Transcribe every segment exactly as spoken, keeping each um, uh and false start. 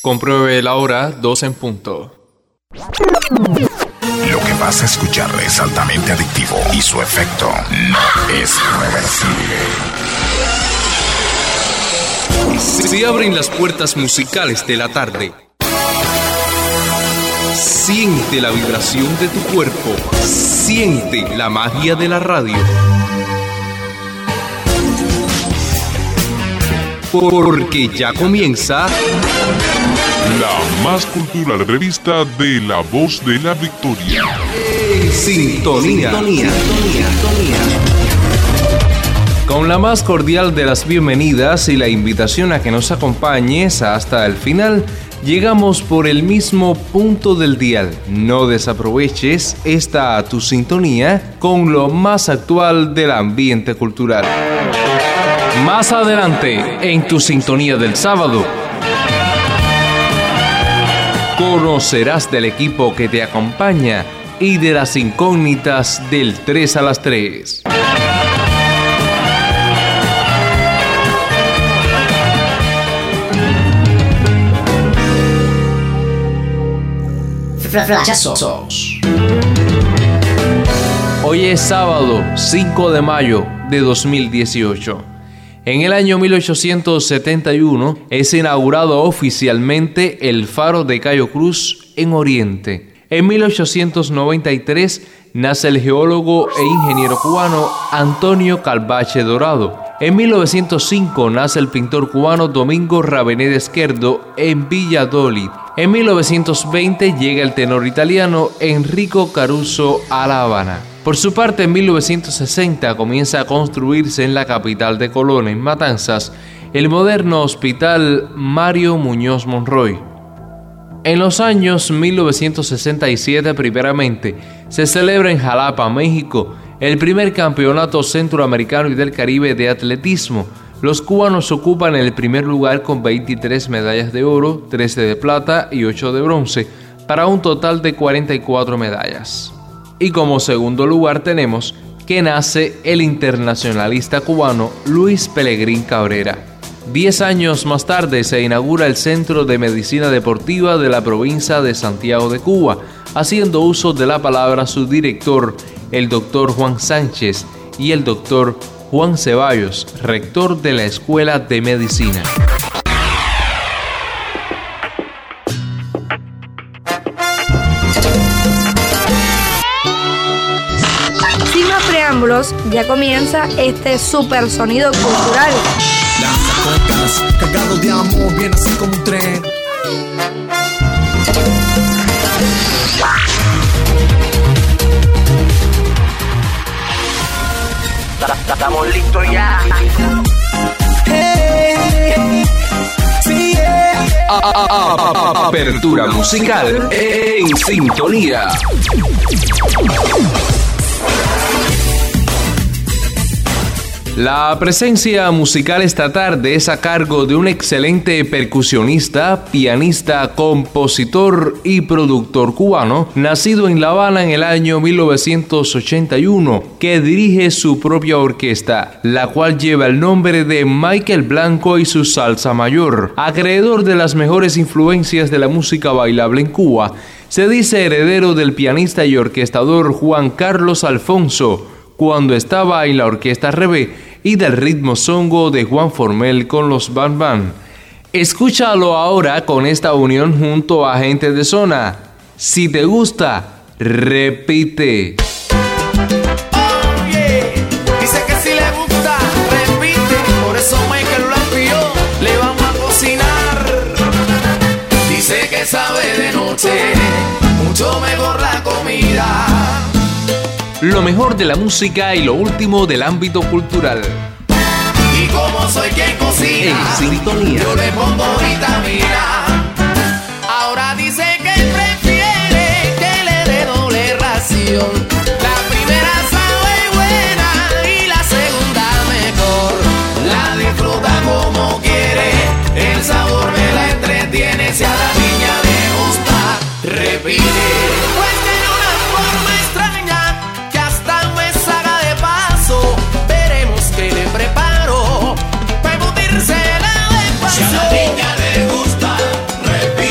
Compruebe la hora, dos en punto. Lo que vas a escuchar es altamente adictivo y su efecto no es reversible. Se abren las puertas musicales de la tarde. Siente la vibración de tu cuerpo. Siente la magia de la radio. Porque ya comienza la más cultural revista de La Voz de la Victoria. Sintonía. Sintonía. Sintonía. Con la más cordial de las bienvenidas y la invitación a que nos acompañes hasta el final, llegamos por el mismo punto del dial. No desaproveches esta tu sintonía con lo más actual del ambiente cultural. Más adelante, en tu sintonía del sábado, conocerás del equipo que te acompaña y de las incógnitas del tres a las tres. Flashazos. Hoy es sábado cinco de mayo de dos mil dieciocho. En el año mil ochocientos setenta y uno es inaugurado oficialmente el Faro de Cayo Cruz en Oriente. En mil ochocientos noventa y tres nace el geólogo e ingeniero cubano Antonio Calvache Dorado. En mil novecientos cinco nace el pintor cubano Domingo Raveneda Esquerdo en Valladolid. En mil novecientos veinte llega el tenor italiano Enrico Caruso a La Habana. Por su parte, en mil novecientos sesenta comienza a construirse en la capital de Colón, en Matanzas, el moderno Hospital Mario Muñoz Monroy. En los años mil novecientos sesenta y siete, primeramente, se celebra en Jalapa, México, el primer campeonato centroamericano y del Caribe de atletismo. Los cubanos ocupan el primer lugar con veintitrés medallas de oro, trece de plata y ocho de bronce, para un total de cuarenta y cuatro medallas. Y como segundo lugar tenemos que nace el internacionalista cubano Luis Pelegrín Cabrera. Diez años más tarde se inaugura el Centro de Medicina Deportiva de la provincia de Santiago de Cuba, haciendo uso de la palabra su director, el doctor Juan Sánchez, y el doctor Juan Ceballos, rector de la Escuela de Medicina. Sin más preámbulos, ya comienza este super sonido cultural. Lanzacocas, cargado de amor, viene así como un tren. Estamos listos ya. Hey, sí, yeah. A- a- a- Apertura musical en sintonía. La presencia musical esta tarde es a cargo de un excelente percusionista, pianista, compositor y productor cubano, nacido en La Habana en el año mil novecientos ochenta y uno, que dirige su propia orquesta, la cual lleva el nombre de Michael Blanco y su Salsa Mayor. Acreedor de las mejores influencias de la música bailable en Cuba, se dice heredero del pianista y orquestador Juan Carlos Alfonso, cuando estaba en la Orquesta Rebé, y del ritmo songo de Juan Formel con los Bam Bam. Escúchalo ahora con esta unión junto a Gente de Zona. Si te gusta, repite. Oh, yeah. Dice que si le gusta, repite. Por eso Michael lo envió, le vamos a cocinar. Dice que sabe de noche mucho mejor la comida. Lo mejor de la música y lo último del ámbito cultural. Y como soy quien cocina, En sintonía. yo le pongo vitamina. Ahora dice que prefiere que le dé doble ración. La primera sabe buena y la segunda mejor. La disfruta como quiere, el sabor me la entretiene. Si a la niña le gusta, repite. Pues tiene una forma extraña que hasta me saca de paso. Veremos que le preparo para embutírsela de paso. Si a la niña le gusta, repite.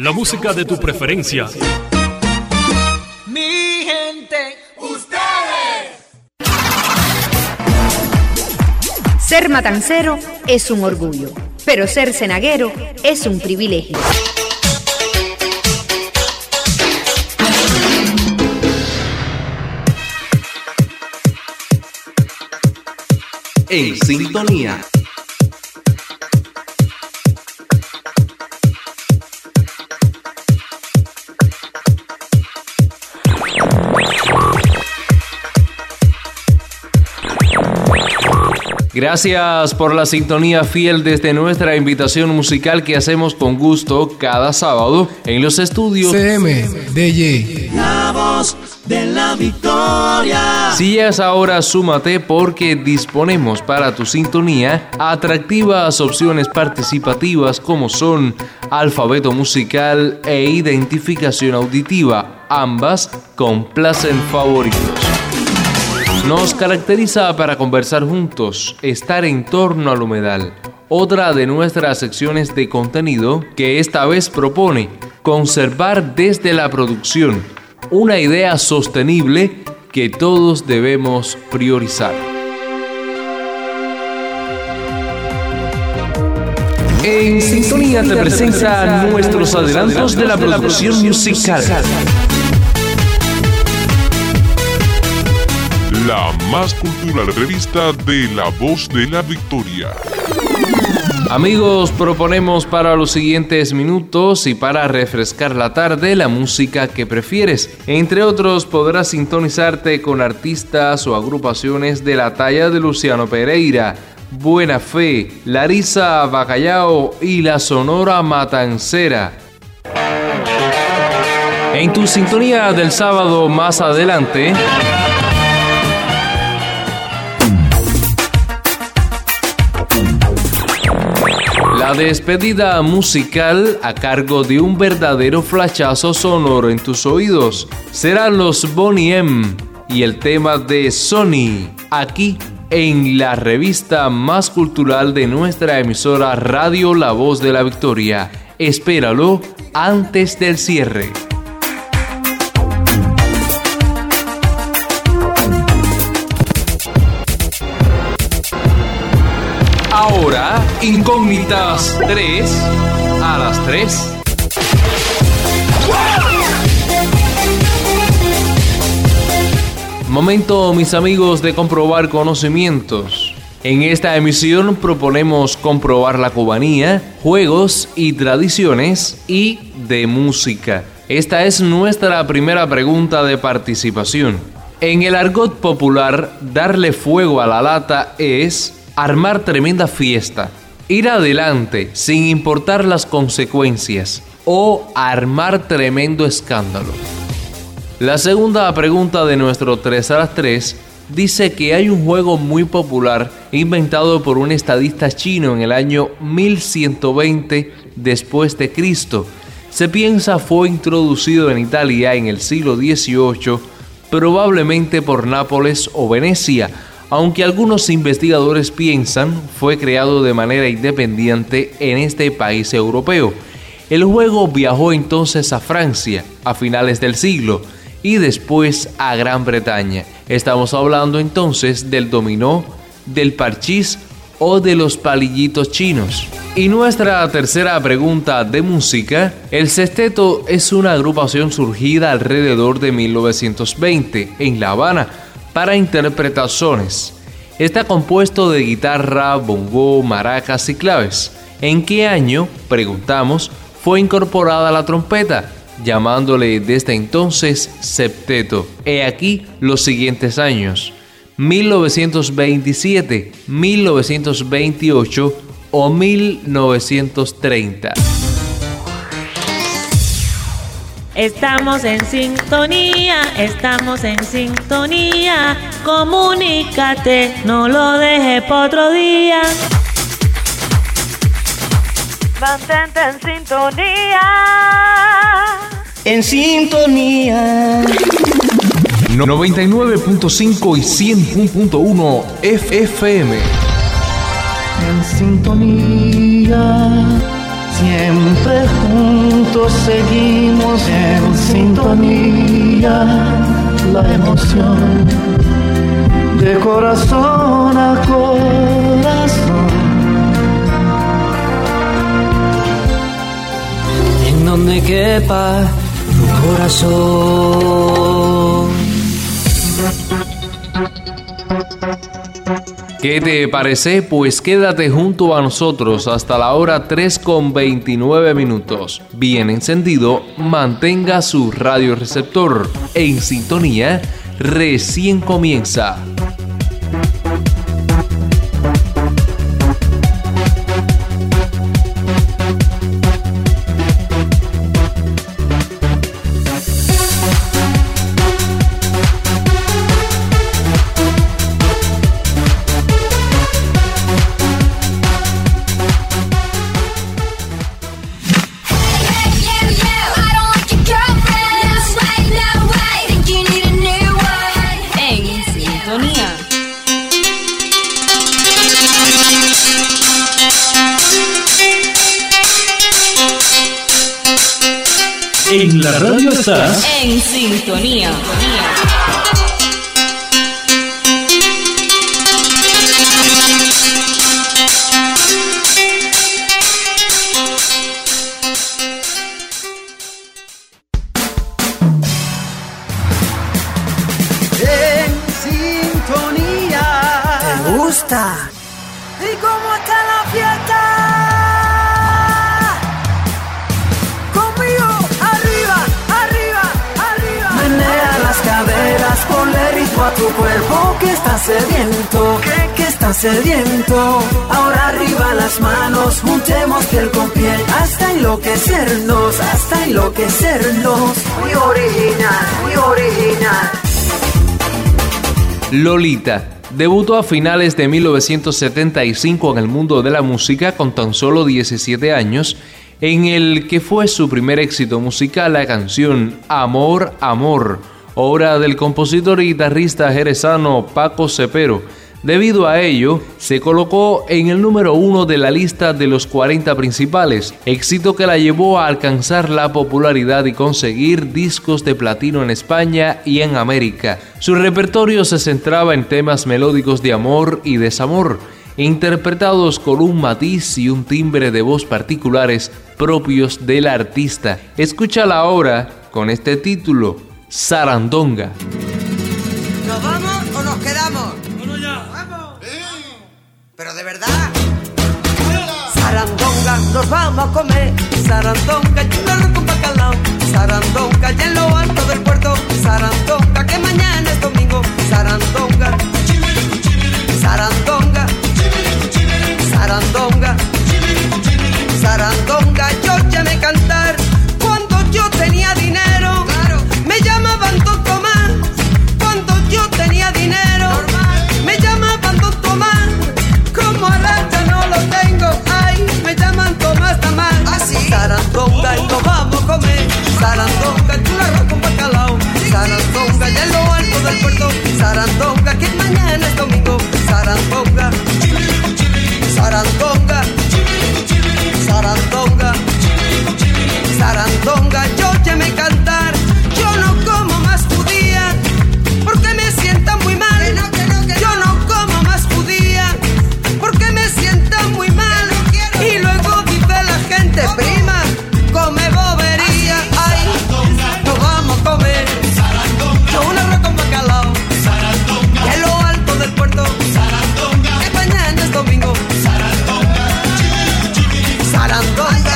La música de tu preferencia. Mi gente, ustedes. Ser matancero es un orgullo, pero ser cenaguero es un privilegio. En sintonía. Gracias por la sintonía fiel desde nuestra invitación musical que hacemos con gusto cada sábado en los estudios C M D J. La voz de la victoria. Si llegas ahora, súmate porque disponemos para tu sintonía atractivas opciones participativas como son alfabeto musical e identificación auditiva, ambas complacen favoritos. Nos caracteriza para conversar juntos, estar en torno al humedal. Otra de nuestras secciones de contenido que esta vez propone conservar desde la producción una idea sostenible que todos debemos priorizar. En sintonía te presenta nuestros adelantos de la producción musical. La más cultural revista de La Voz de la Victoria. Amigos, proponemos para los siguientes minutos y para refrescar la tarde la música que prefieres. Entre otros, podrás sintonizarte con artistas o agrupaciones de la talla de Luciano Pereira, Buena Fe, Larissa Bacallao y la Sonora Matancera. En tu sintonía del sábado más adelante, la despedida musical a cargo de un verdadero flashazo sonoro en tus oídos. Serán los Boney M y el tema de Sony, aquí en la revista más cultural de nuestra emisora Radio La Voz de la Victoria. Espéralo antes del cierre. Ahora, Incógnitas tres a las tres. Momento, mis amigos, de comprobar conocimientos. En esta emisión proponemos comprobar la cubanía, juegos y tradiciones y de música. Esta es nuestra primera pregunta de participación. En el argot popular, darle fuego a la lata es armar tremenda fiesta, ir adelante sin importar las consecuencias o armar tremendo escándalo. La segunda pregunta de nuestro tres a las tres dice que hay un juego muy popular inventado por un estadista chino en el año mil ciento veinte después de Cristo. Se piensa fue introducido en Italia en el siglo dieciocho, probablemente por Nápoles o Venecia, aunque algunos investigadores piensan fue creado de manera independiente en este país europeo. El juego viajó entonces a Francia a finales del siglo y después a Gran Bretaña. Estamos hablando entonces del dominó, del parchís o de los palillitos chinos. Y nuestra tercera pregunta de música, el sexteto es una agrupación surgida alrededor de mil novecientos veinte en La Habana para interpretar sones. Está compuesto de guitarra, bongo, maracas y claves. ¿En qué año, preguntamos, fue incorporada la trompeta, llamándole desde entonces septeto? He aquí los siguientes años: mil novecientos veintisiete, mil novecientos veintiocho o mil novecientos treinta. Estamos en sintonía, estamos en sintonía. Comunícate, no lo dejes para otro día. Mantente en sintonía. En sintonía. noventa y nueve punto cinco y cien punto uno F M. En sintonía, siempre juntos. todos seguimos en sintonía, la emoción de corazón a corazón. En donde quepa tu corazón. ¿Qué te parece? Pues quédate junto a nosotros hasta la hora tres con veintinueve minutos. Bien encendido, mantenga su radioreceptor en sintonía, recién comienza. En la radio estás en sintonía. En sintonía. ¿Te gusta? ¿Y cómo está la fiesta? Ponle ritmo a tu cuerpo que está sediento, que, que está sediento. Ahora arriba las manos, juntemos piel con piel, hasta enloquecernos, hasta enloquecernos. Muy original, muy original. Lolita debutó a finales de mil novecientos setenta y cinco en el mundo de la música con tan solo diecisiete años, en el que fue su primer éxito musical la canción Amor, Amor, obra del compositor y guitarrista jerezano Paco Cepero. Debido a ello, se colocó en el número uno de la lista de los cuarenta principales, éxito que la llevó a alcanzar la popularidad y conseguir discos de platino en España y en América. Su repertorio se centraba en temas melódicos de amor y desamor, interpretados con un matiz y un timbre de voz particulares propios del artista. Escúchala ahora con este título, Sarandonga. ¿Nos vamos o nos quedamos? Bueno, ya. ¡Vamos! ¿Eh? Pero de verdad. Sarandonga, nos vamos a comer. Sarandonga, churrasco con bacalao. Sarandonga, ya en lo alto del puerto. Sarandonga, que mañana es domingo. Sarandonga, Sarandonga, Sarandonga, Sarandonga, yo ya me cantar cuando yo tenía dinero. Me llamaban Don Tomás cuando yo tenía dinero. Me llamaban Don Tomás, como ahora ya no lo tengo. Ay, me llaman Tomás Tamás. ¿Así? Sarandonga y nos vamos a comer. Sarandonga, churrasco con bacalao. Sarandonga, ya en lo alto del puerto. Sarandonga, que mañana es domingo. Sarandonga, Sarandonga, Sarandonga, Sarandonga, yo ya me cantar. Yo no como más judía porque me sienta muy mal. Que no, que no, que yo no como más judía porque me sienta muy mal. No y luego dice la gente, ¿cómo? Prima, come bobería. Ay, nos vamos a comer. Yo un arroz con bacalao. Y en lo alto del puerto. Que mañana es domingo. Sarandonga, Sarandonga,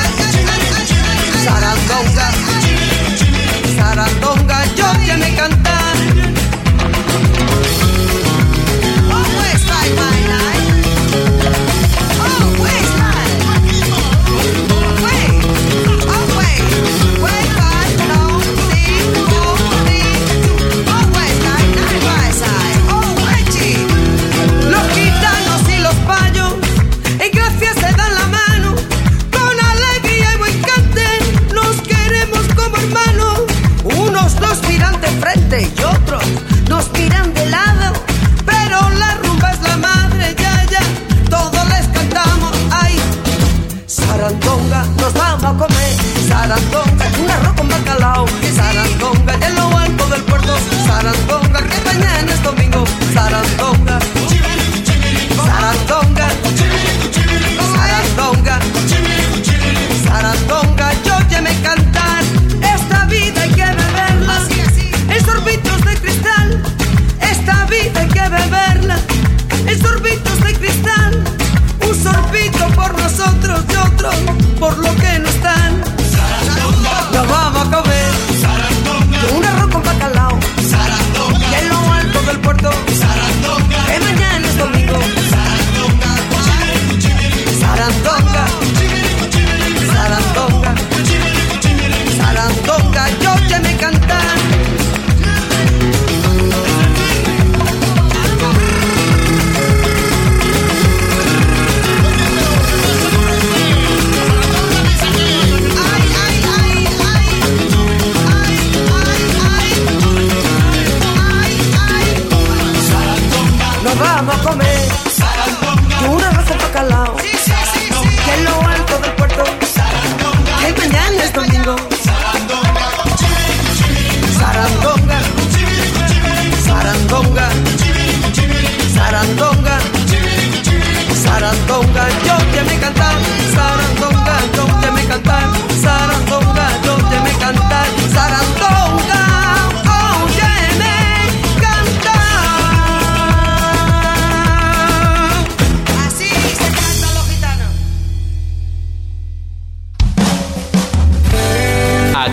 Sarandonga, yo ya me cantar. Oh, West Side, my night. Oh, West Side. Wait, oh, wait. West Side, no, sí, oh, sí. Oh, West Side, night, West Side. Oh, Wechi. Los gitanos y los payos en gracia se dan la mano. Con alegría y buen cante nos queremos como hermanos. Unos nos miran de frente y otros nos miran de lado, pero la rumba es la madre, ya, ya, todos les cantamos, ay. Sarandonga, nos vamos a comer. Sarandonga,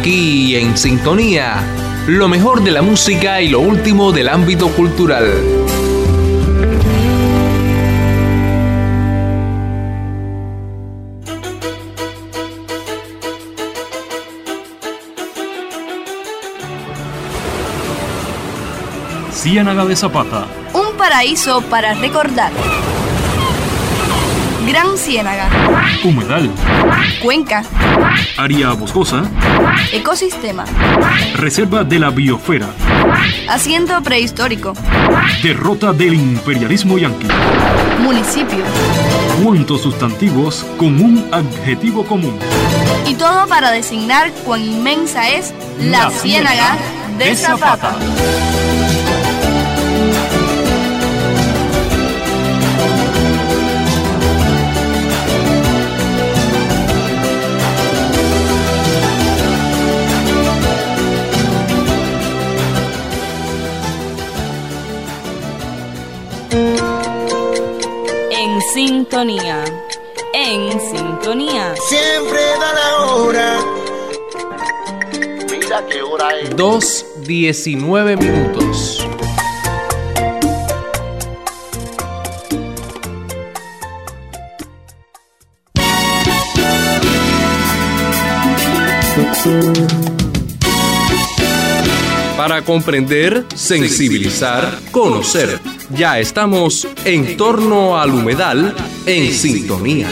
Aquí en Sintonía, lo mejor de la música y lo último del ámbito cultural. Ciénaga de Zapata. Un paraíso para recordar. Gran Ciénaga. Humedal. Cuenca. Área boscosa. Ecosistema. Reserva de la biosfera. Asiento prehistórico. Derrota del imperialismo yanqui. Municipio. Cuantos sustantivos con un adjetivo común. Y todo para designar cuán inmensa es la, la Ciénaga de, de Zapata. Zapata. En sintonía, en sintonía. Siempre da la hora. Mira qué hora es. dos diecinueve minutos. Para comprender, sensibilizar, conocer. Ya estamos en torno al humedal en sintonía.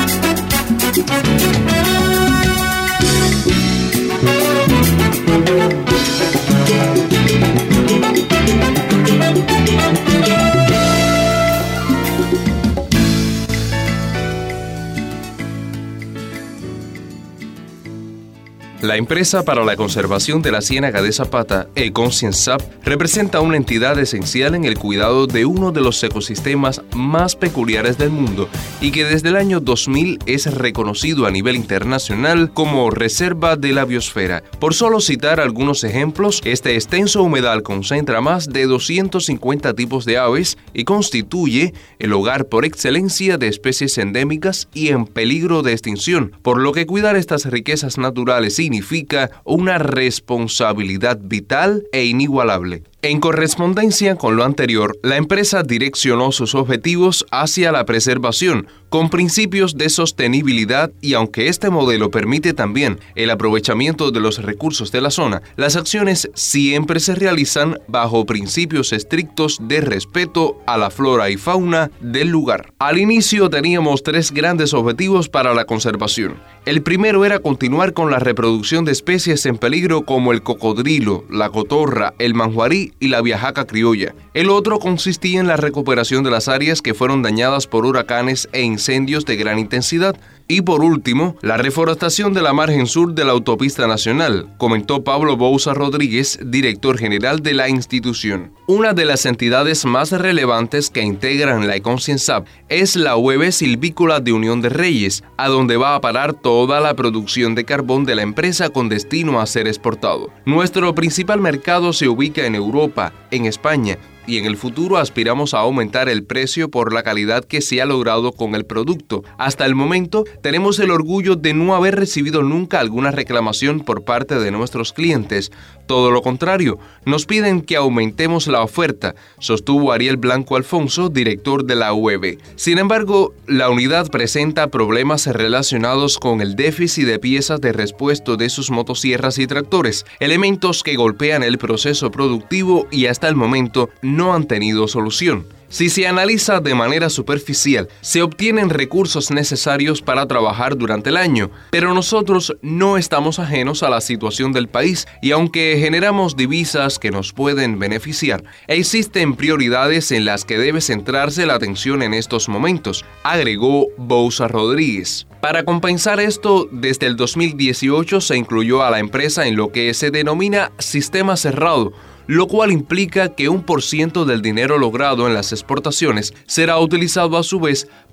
La empresa para la conservación de la Ciénaga de Zapata, Econsciensap, representa una entidad esencial en el cuidado de uno de los ecosistemas más peculiares del mundo y que desde el año dos mil es reconocido a nivel internacional como Reserva de la Biosfera. Por solo citar algunos ejemplos, este extenso humedal concentra más de doscientos cincuenta tipos de aves y constituye el hogar por excelencia de especies endémicas y en peligro de extinción, por lo que cuidar estas riquezas naturales y significa una responsabilidad vital e inigualable. En correspondencia con lo anterior, la empresa direccionó sus objetivos hacia la preservación, con principios de sostenibilidad, y aunque este modelo permite también el aprovechamiento de los recursos de la zona, las acciones siempre se realizan bajo principios estrictos de respeto a la flora y fauna del lugar. Al inicio teníamos tres grandes objetivos para la conservación. El primero era continuar con la reproducción de especies en peligro como el cocodrilo, la cotorra, el manjuarí y la viajaca criolla. El otro consistía en la recuperación de las áreas que fueron dañadas por huracanes e incendios de gran intensidad. Y por último, la reforestación de la margen sur de la autopista nacional, comentó Pablo Bouza Rodríguez, director general de la institución. Una de las entidades más relevantes que integran la Econsciensap es la U E B Silvícola de Unión de Reyes, a donde va a parar toda la producción de carbón de la empresa con destino a ser exportado. Nuestro principal mercado se ubica en Europa, en España, y en el futuro aspiramos a aumentar el precio por la calidad que se ha logrado con el producto. Hasta el momento, tenemos el orgullo de no haber recibido nunca alguna reclamación por parte de nuestros clientes. Todo lo contrario, nos piden que aumentemos la oferta, sostuvo Ariel Blanco Alfonso, director de la U E B. Sin embargo, la unidad presenta problemas relacionados con el déficit de piezas de repuesto de sus motosierras y tractores, elementos que golpean el proceso productivo y hasta el momento no han tenido solución. Si se analiza de manera superficial, se obtienen recursos necesarios para trabajar durante el año, pero nosotros no estamos ajenos a la situación del país y aunque generamos divisas que nos pueden beneficiar, existen prioridades en las que debe centrarse la atención en estos momentos, agregó Bouza Rodríguez. Para compensar esto, desde el dos mil dieciocho se incluyó a la empresa en lo que se denomina sistema cerrado, lo cual implica que un por ciento del dinero logrado en las exportaciones será utilizado a su vez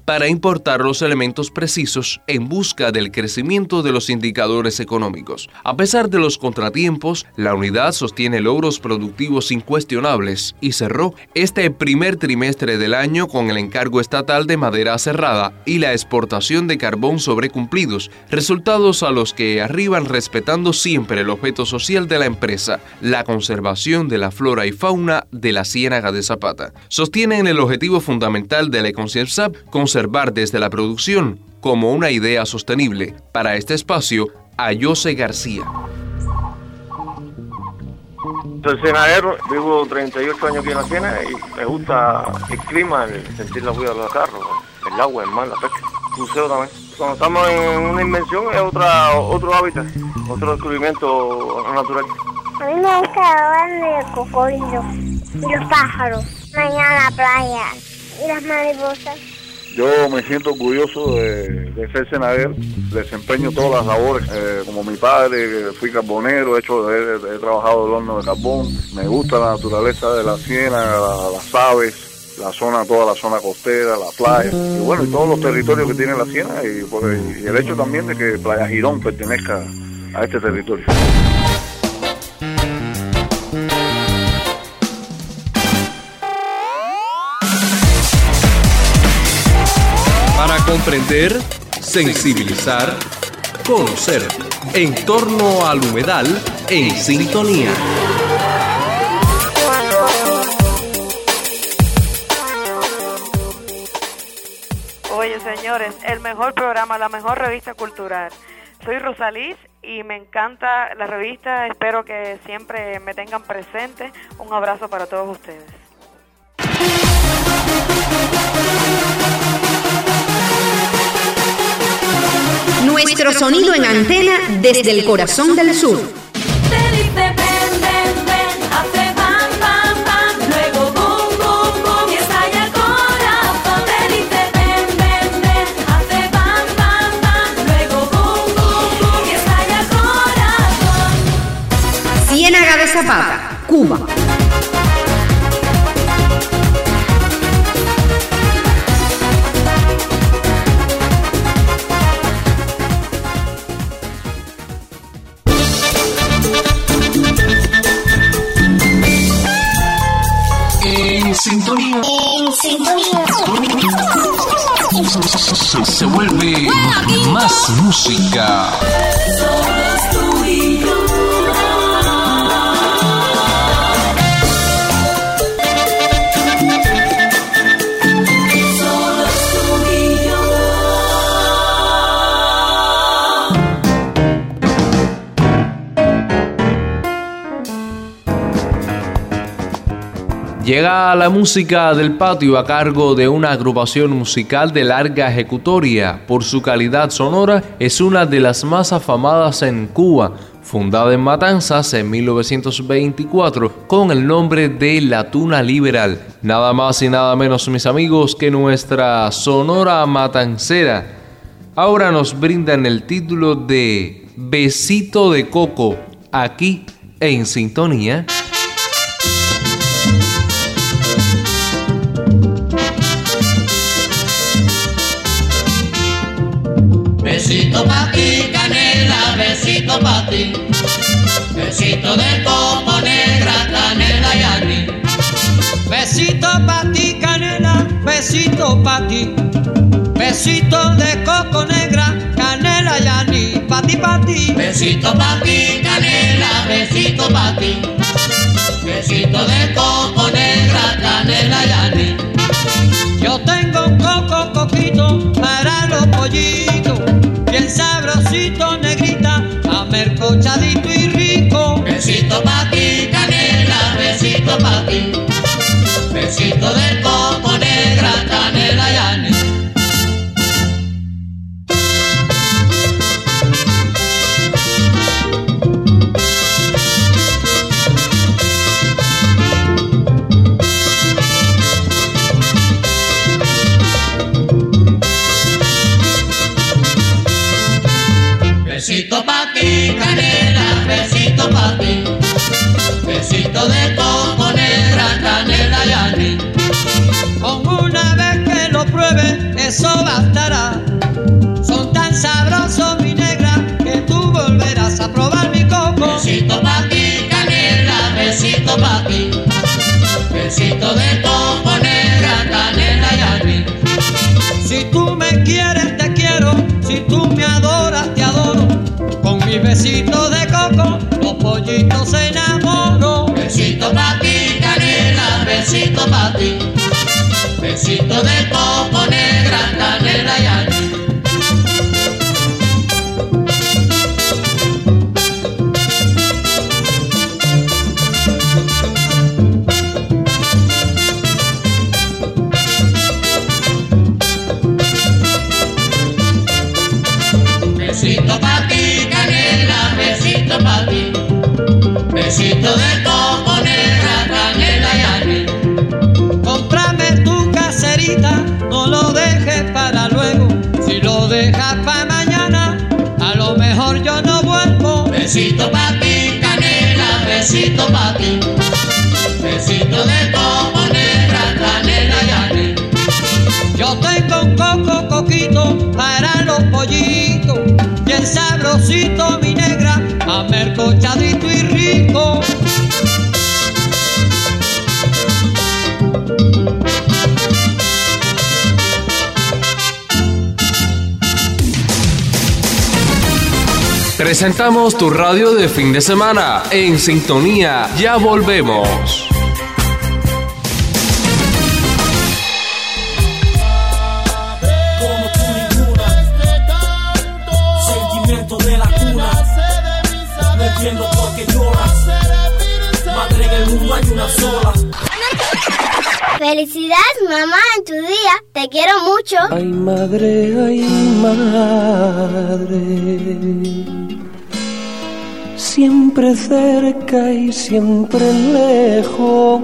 para importar los elementos precisos en busca del crecimiento de los indicadores económicos. A pesar de los contratiempos, la unidad sostiene logros productivos incuestionables y cerró este primer trimestre del año con el encargo estatal de madera cerrada y la exportación de carbón sobrecumplidos, resultados a los que arriban respetando siempre el objeto social de la empresa, la conservación de la flora y fauna de la Ciénaga de Zapata. Sostienen el objetivo fundamental de la Econciersap, conservar desde la producción como una idea sostenible. Para este espacio, a José García. Soy cenadero, vivo treinta y ocho años aquí en la Ciénaga y me gusta el clima, el sentir la vida de los carros, el agua, el mar, la pesca, el buceo también. Cuando estamos en una invención es otra, otro hábitat, otro descubrimiento natural. A mí me gusta ver el cocodrilo y los pájaros, mañana la playa y las mariposas. Yo me siento orgulloso de, de ser cenadero, desempeño todas las labores, eh, como mi padre, fui carbonero, he, hecho, he, he trabajado el horno de carbón, me gusta la naturaleza de la ciénaga, la, las aves, la zona, toda la zona costera, la playa, y bueno, y todos los territorios que tiene la ciénaga, y, pues, y el hecho también de que Playa Girón pertenezca a este territorio. Para comprender, sensibilizar, conocer, en torno al humedal, en sintonía. Oye, señores, el mejor programa, la mejor revista cultural. Soy Rosalís y me encanta la revista, espero que siempre me tengan presente. Un abrazo para todos ustedes. Nuestro sonido en antena desde el corazón del sur. Te dice ven, ven, ven, hace bam, bam, bam, luego boom, boom, boom y estalla el corazón. Te dice ven, ven, ven, hace bam, bam, bam, luego boom, boom, boom y estalla el corazón. Ciénaga de Zapata, Cuba. En sintonía. En sintonía. Se, se vuelve más música. Somos tú y yo. Llega la música del patio a cargo de una agrupación musical de larga ejecutoria. Por su calidad sonora, es una de las más afamadas en Cuba. Fundada en Matanzas en mil novecientos veinticuatro con el nombre de La Tuna Liberal. Nada más y nada menos, mis amigos, que nuestra Sonora Matancera. Ahora nos brindan el título de Besito de Coco, aquí en sintonía. Besito pa' ti, canela, besito pa' ti. Besito de coco, negra, canela y anís. Besito pa' ti, canela, besito pa' ti. Besito de coco, negra, canela y anís. Pa' ti, pa' ti. Besito pa' ti, canela, besito pa' ti. Besito de coco, negra, canela y anís. Yo tengo un coco coquito para los pollitos, bien sabrosito, negrita, amercochadito y rico. Besito pa' ti, canela, besito pa' ti. Besito de coco, negra, canela y anís. Besito pa' ti, canela, besito pa' ti. Besito de coco, negra, canela y anís. Con una vez que lo pruebe, es eso bastará. Son tan sabrosos, mi negra, que tú volverás a probar mi coco. Besito pa' ti, canela, besito pa' ti. Besito de coco, negra, canela y almíbar. Si tú me quieres, te quiero. Si tú me adoras, te adoro. Con mi besito de coco, los pollitos se enamoran. Besito pa' ti, canela, besito pa' ti. Besito de coco, negra, canela y almíbar. Besito pa' ti, canela, besito pa' ti. Besito de coco, negra, canela y almíbar. Cómprame tu caserita, no lo dejes para luego. Si lo dejas para mañana, a lo mejor yo no vuelvo. Besito pa' ti, canela, besito pa' ti. Besito de coco, negra, canela y almíbar. Yo tengo un coco coquito para los pollitos, bien sabrosito, mi negra, amercochadito y rico. Presentamos tu radio de fin de semana. En sintonía, ya volvemos. De la cuna, no entiendo por qué lloras. Madre, en el mundo hay una sola. Felicidades, mamá, en tu día. Te quiero mucho. Ay, madre, ay, madre. Siempre cerca y siempre lejos.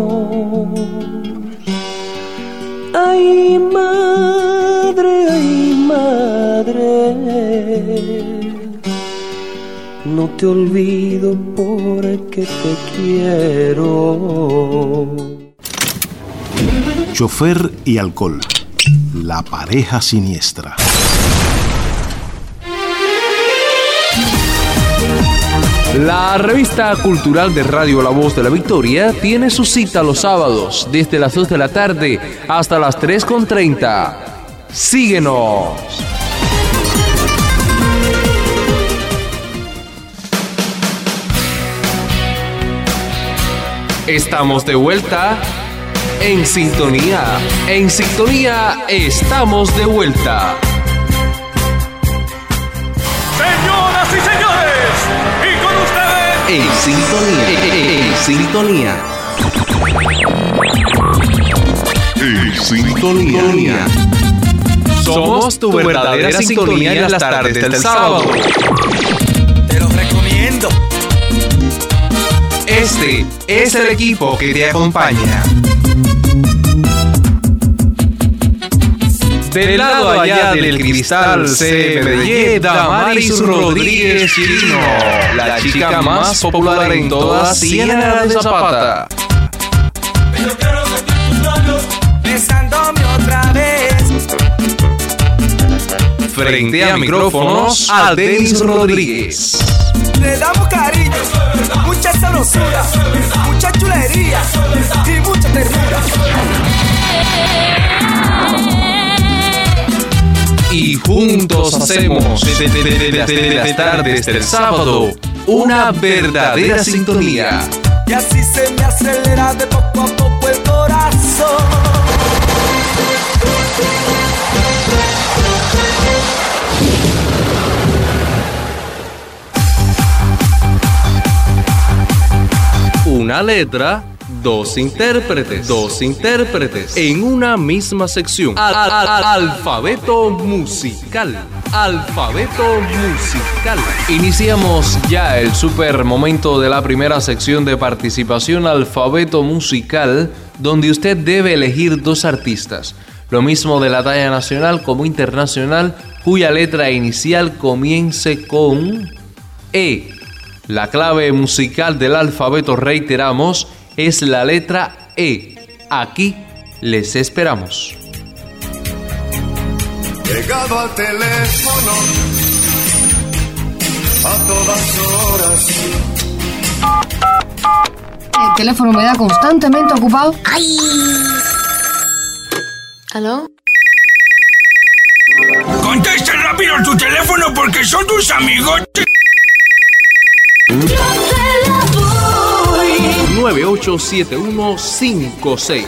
Ay, madre, ay, madre. No te olvido porque te quiero. Chofer y alcohol. La pareja siniestra. La revista cultural de Radio La Voz de la Victoria tiene su cita los sábados desde las dos de la tarde hasta las tres con treinta. Síguenos. Estamos de vuelta en sintonía. En sintonía estamos de vuelta. Señoras y señores, y con ustedes En sintonía, en sintonía. En sintonía. Somos tu verdadera sintonía en las tardes del sábado. Te lo recomiendo. Este es el equipo que te acompaña. Del lado allá del cristal C M D Y, Damaris Rodríguez Chirino, la chica más popular en toda Ciénaga de Zapata. Yo quiero sentir tus labios besándome otra vez. Frente a micrófonos, a Denis Rodríguez. Le damos cariño, mucha sabrosura, mucha chulería y mucha ternura. Y juntos hacemos desde las tardes del sábado una verdadera sintonía. Y así se me acelera de poco a poco el corazón. Una letra, dos intérpretes, dos intérpretes en una misma sección. Al, al, al, alfabeto musical. Alfabeto musical. Iniciamos ya el super momento de la primera sección de participación, Alfabeto musical, donde usted debe elegir dos artistas, lo mismo de la talla nacional como internacional, cuya letra inicial comience con E. La clave musical del alfabeto, reiteramos, es la letra E. Aquí les esperamos. pegado al teléfono a todas horas. El teléfono me da constantemente ocupado. ¡Ay! ¿Aló? Contesta rápido tu teléfono porque son tus amigos. nueve ocho siete uno cinco seis.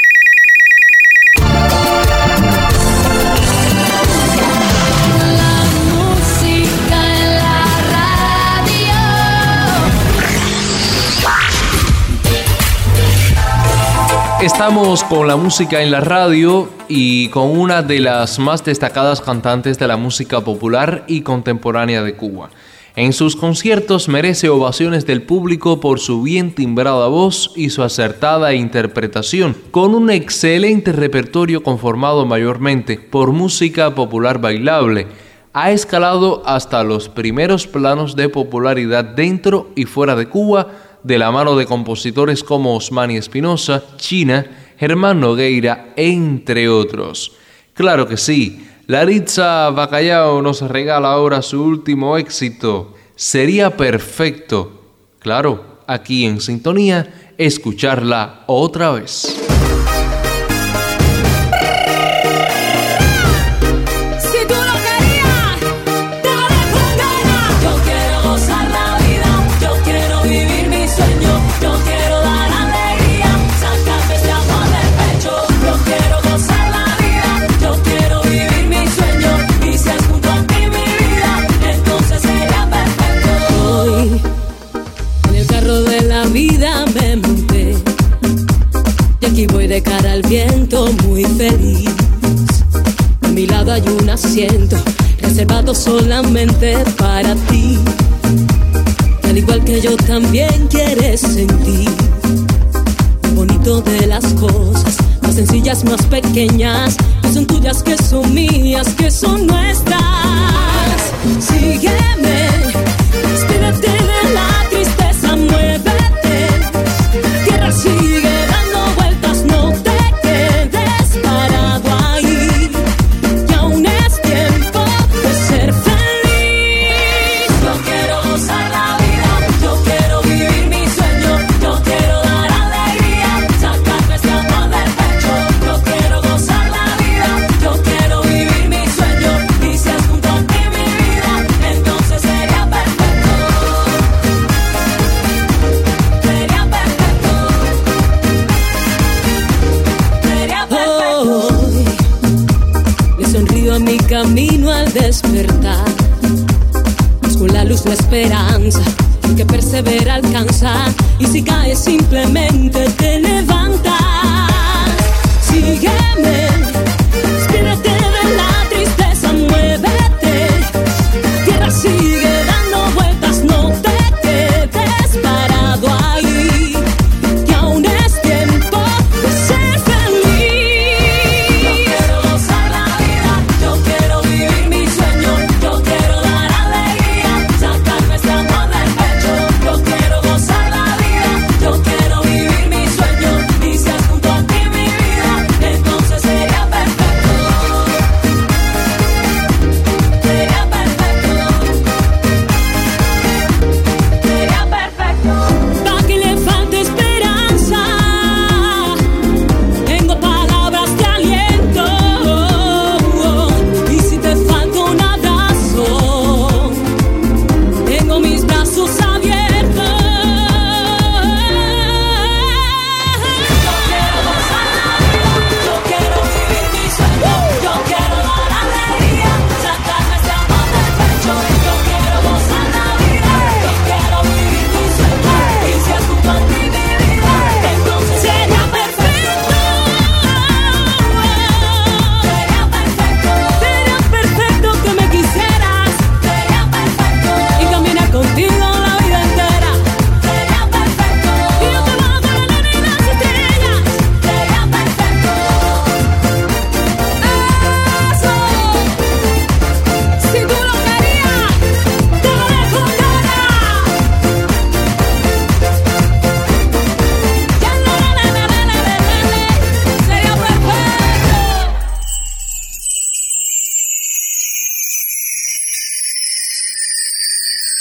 Estamos con la música en la radio y con una de las más destacadas cantantes de la música popular y contemporánea de Cuba. En sus conciertos merece ovaciones del público por su bien timbrada voz y su acertada interpretación, con un excelente repertorio conformado mayormente por música popular bailable. Ha escalado hasta los primeros planos de popularidad dentro y fuera de Cuba, de la mano de compositores como Osmani Espinosa, China, Germán Nogueira, entre otros. Claro que sí, Laritza Bacallao nos regala ahora su último éxito. Sería perfecto, claro, aquí en Sintonía, escucharla otra vez. Y voy de cara al viento muy feliz. A mi lado hay un asiento reservado solamente para ti. Al igual que yo también quieres sentir lo bonito de las cosas más sencillas, más pequeñas, que son tuyas, que son mías, que son nuestras. Sígueme, despídete de la tristeza, muévete, tierra sigue. Camino al despertar, busco la luz, la esperanza, el que persevera alcanza, y si caes simplemente te levantas. Sígueme, despídete de la tristeza, muévete, tierra sigue dando vueltas, no te quedes parado ahí, que aún es tiempo de ser feliz. Yo quiero gozar la vida, yo quiero vivir mi sueño, yo quiero dar alegría, sacarme este amor del pecho. Yo quiero gozar la vida, yo quiero vivir mi sueño, y si has junto a ti mi vida, entonces sería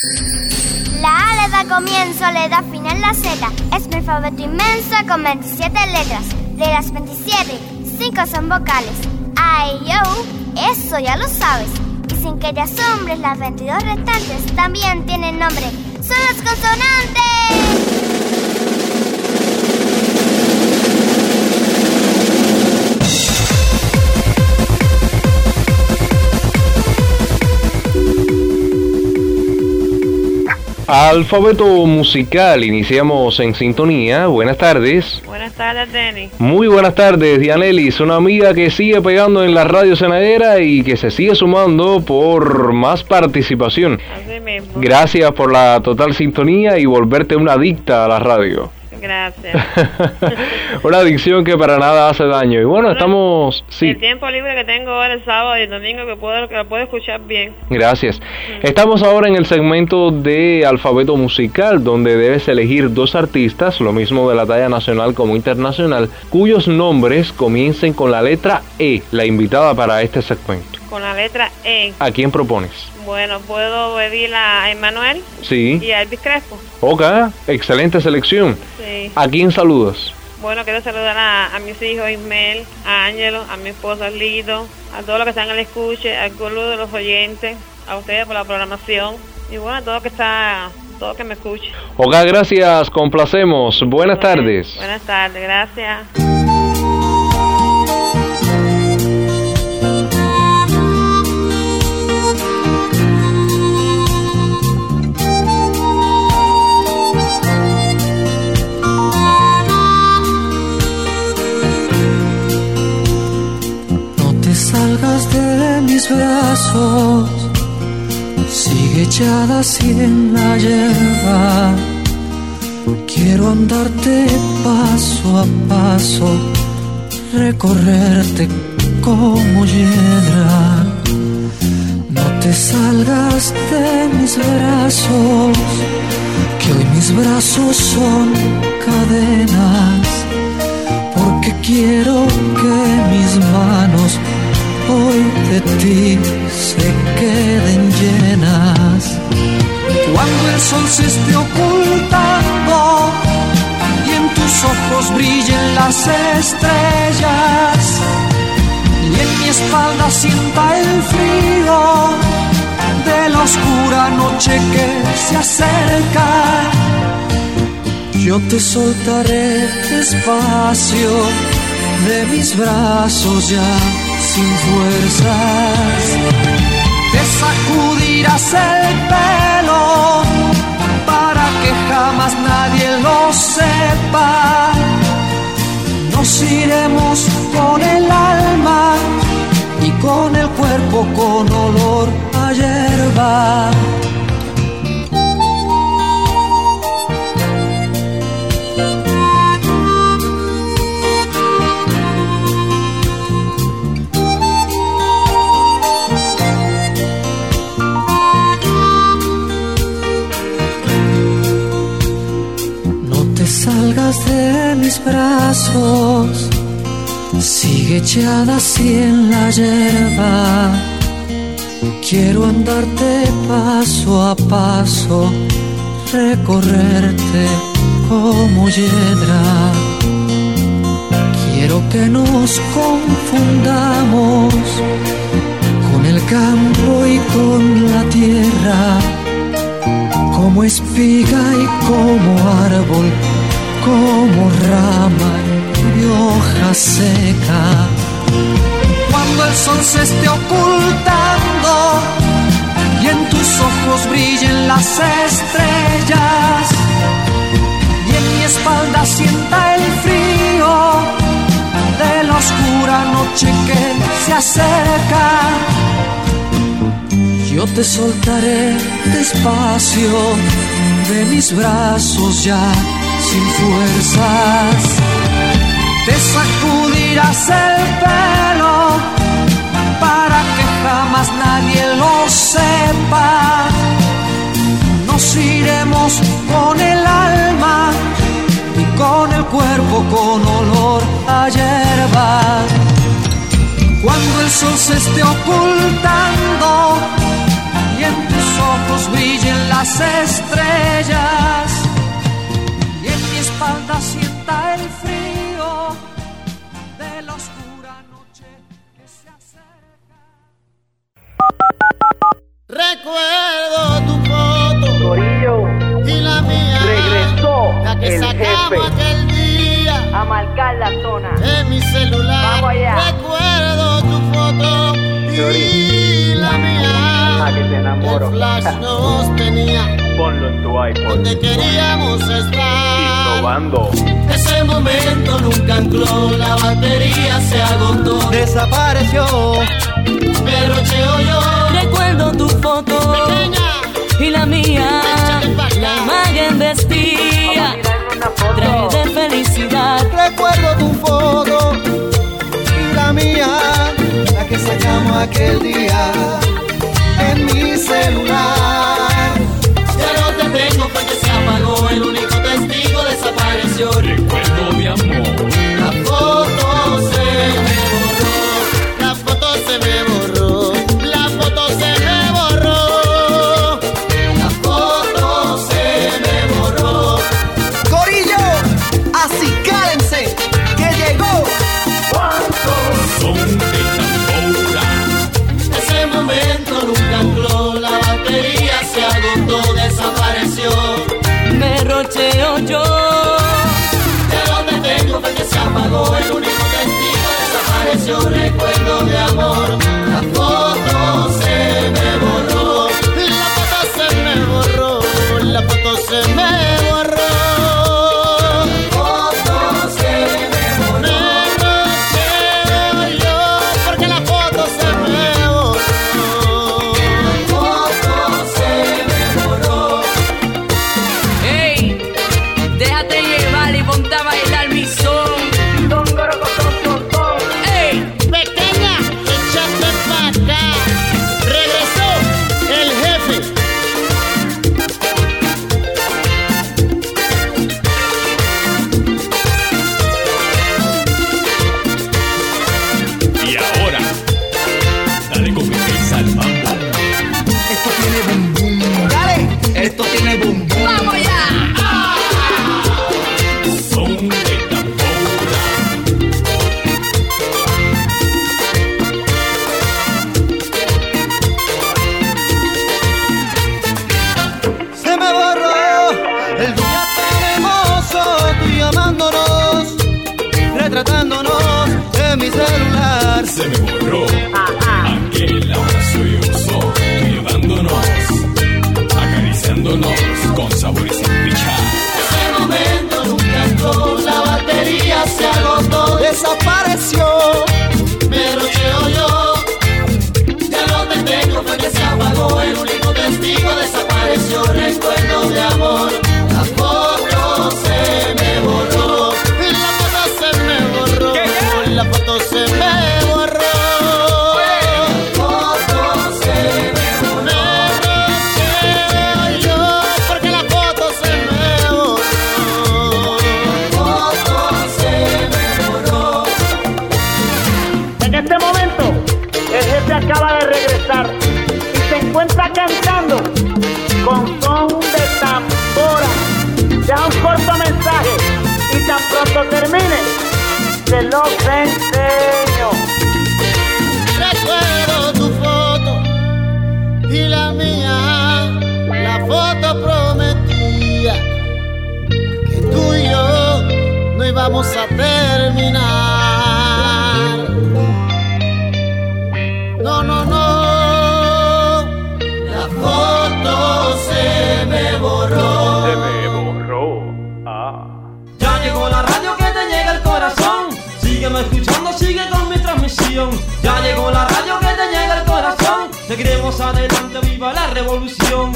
La A le da comienzo, le da final la Z. Es mi alfabeto inmenso con veintisiete letras. De las veintisiete, cinco son vocales. A, E, I, O, eso ya lo sabes. Y sin que te asombres, las veintidós restantes también tienen nombre. ¡Son las consonantes! Alfabeto musical, iniciamos en sintonía. Buenas tardes. Buenas tardes, Denny. Muy buenas tardes, Dianelis, una amiga que sigue pegando en la radio Senadera y que se sigue sumando por más participación. Así mismo. Gracias por la total sintonía y volverte una adicta a la radio. Gracias. Una adicción que para nada hace daño. Y bueno, estamos... Sí. El tiempo libre que tengo ahora el sábado y el domingo que puedo, que lo puedo escuchar bien. Gracias. Mm. Estamos ahora en el segmento de alfabeto musical, donde debes elegir dos artistas, lo mismo de la talla nacional como internacional, cuyos nombres comiencen con la letra E, la invitada para este segmento. Con la letra E. ¿A quién propones? Bueno, puedo pedir a Emanuel. Sí. Y a Elvis Crespo. Ok, excelente selección. Sí. ¿A quién saludas? Bueno, quiero saludar a, a mis hijos Ismael, a Ángelo, a mi esposa Lido, a todos los que están en el escuche, al club de los oyentes, a ustedes por la programación y bueno, a todo que está, todo que me escuche. Ok, gracias, complacemos. Buenas Bueno, tardes. Buenas tardes, gracias. Salgas de mis brazos, sigue echada así en la hierba. Quiero andarte paso a paso, recorrerte como hiedra. No te salgas de mis brazos, que hoy mis brazos son cadenas, porque quiero que mis manos hoy de ti se queden llenas. Cuando el sol se esté ocultando y en tus ojos brillen las estrellas y en mi espalda sienta el frío de la oscura noche que se acerca, yo te soltaré despacio de mis brazos ya sin fuerzas. Te sacudirás el pelo para que jamás nadie lo sepa. Nos iremos con el alma y con el cuerpo con olor a hierba. Salgas de mis brazos, sigue echada así en la hierba. Quiero andarte paso a paso, recorrerte como hiedra. Quiero que nos confundamos con el campo y con la tierra, como espiga y como árbol, como rama y hoja seca. Cuando el sol se esté ocultando y en tus ojos brillen las estrellas y en mi espalda sienta el frío de la oscura noche que se acerca, yo te soltaré despacio de mis brazos ya sin fuerzas. Te sacudirás el pelo para que jamás nadie lo sepa. Nos iremos con el alma y con el cuerpo con olor a hierba. Cuando el sol se esté ocultando y en tus ojos brillen las las estrellas y en mi espalda sienta el frío de la oscura noche que se acerca. Recuerdo tu foto, Corillo, y la mía. Regresó la que el sacamos jefe aquel día a marcar la zona en mi celular. Vamos allá. Recuerdo tu foto y la mía. A que te enamoro. El flash nos tenía. Ponlo en tu iPhone. Donde queríamos estar. Innovando. Ese momento nunca ancló, la batería se agotó. Desapareció. Pero cheo yo. Recuerdo tu foto pequeña y la mía. La imagen vestía traje de felicidad. Recuerdo tu foto y la mía, la que sacamos aquel día en mi celular. Ya no te tengo porque se apagó, el único testigo desapareció. Recuerdo mi amor. La foto se me borró, la foto se me borró, la foto se me borró, la foto se me borró. Corillo, así cálense, que llegó. ¿Cuántos son de tambora? Ese momento nunca ancló, la batería se agotó, desapareció. Me rocheo yo. Ya no te tengo porque se apagó, el único testigo desapareció. Recuerdo de amor, la foto se me borró, la foto se me borró, la foto se me borró. La foto se me borró. Me rocheo yo porque la foto se me borró. La foto se me borró. Ey, déjate llevar y ponte a bailar mi son. Ey, pequeña, échate pa' acá. Regresó el jefe. Y ahora, dale con mi pizza al mambo. Esto tiene bum bum. Dale, esto tiene bum bum. ¡Vamos ya! Son de tambora. Se me borró el día tan hermoso, tú llamándonos, retratándonos en mi celular. Se me borró aquel abrazo y uso, llevándonos, acariciándonos con sabores sin pichar. Ese momento nunca entró, la batería se agotó, desapareció. Me rocheo yo, ya no te tengo porque se apagó, el único testigo desapareció. Recuerdo de amor, la foto se me borró, la foto se me borró, la foto se me borró. La foto se me borró. Me rocheo yo porque la foto se me borró. La foto se me borró. En este momento, el jefe acaba de regresar y se encuentra cantando con son de tambora. Deja un corto mensaje y tan pronto termine, te lo enseño. Recuerdo tu foto y la mía, la foto prometía que tú y yo no íbamos a terminar. No, no, no, la foto se me borró. Se me borró. Ah. Ya llegó la radio que te llega al corazón. Sígueme escuchando, sigue con mi transmisión. Ya llegó la radio que te llega al corazón. Seguiremos adelante, viva la revolución.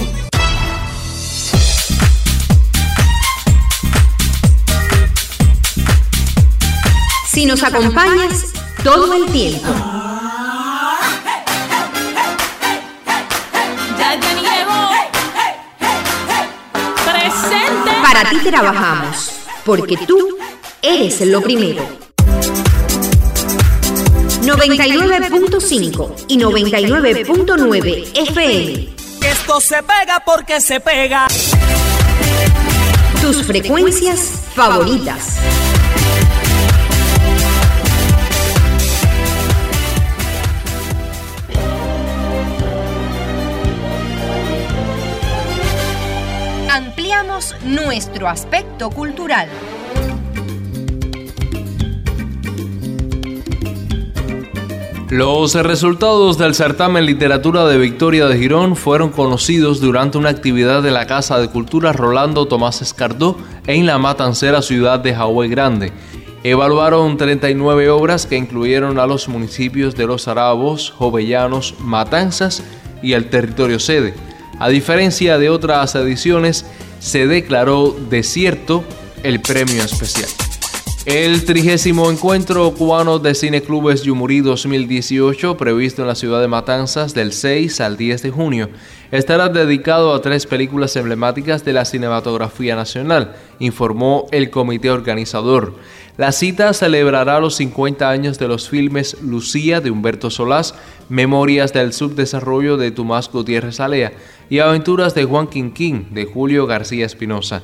Si nos acompañas todo el tiempo. Ya te llevo. Presente. Para ti trabajamos, porque tú eres lo primero. noventa y nueve punto cinco y noventa y nueve punto nueve F M. que esto se pega porque se pega. Tus frecuencias favoritas. Ampliamos nuestro aspecto cultural. Los resultados del certamen Literatura de Victoria de Girón fueron conocidos durante una actividad de la Casa de Cultura Rolando Tomás Escardó en la matancera ciudad de Jahue Grande. Evaluaron treinta y nueve obras que incluyeron a los municipios de Los Arabos, Jovellanos, Matanzas y el territorio sede. A diferencia de otras ediciones, se declaró desierto el premio especial. El trigésimo Encuentro Cubano de Cineclubes Yumurí dos mil dieciocho, previsto en la ciudad de Matanzas del seis al diez de junio, estará dedicado a tres películas emblemáticas de la cinematografía nacional, informó el comité organizador. La cita celebrará los cincuenta años de los filmes Lucía de Humberto Solás, Memorias del Subdesarrollo de Tomás Gutiérrez Alea y Aventuras de Juan Quinquín de Julio García Espinosa.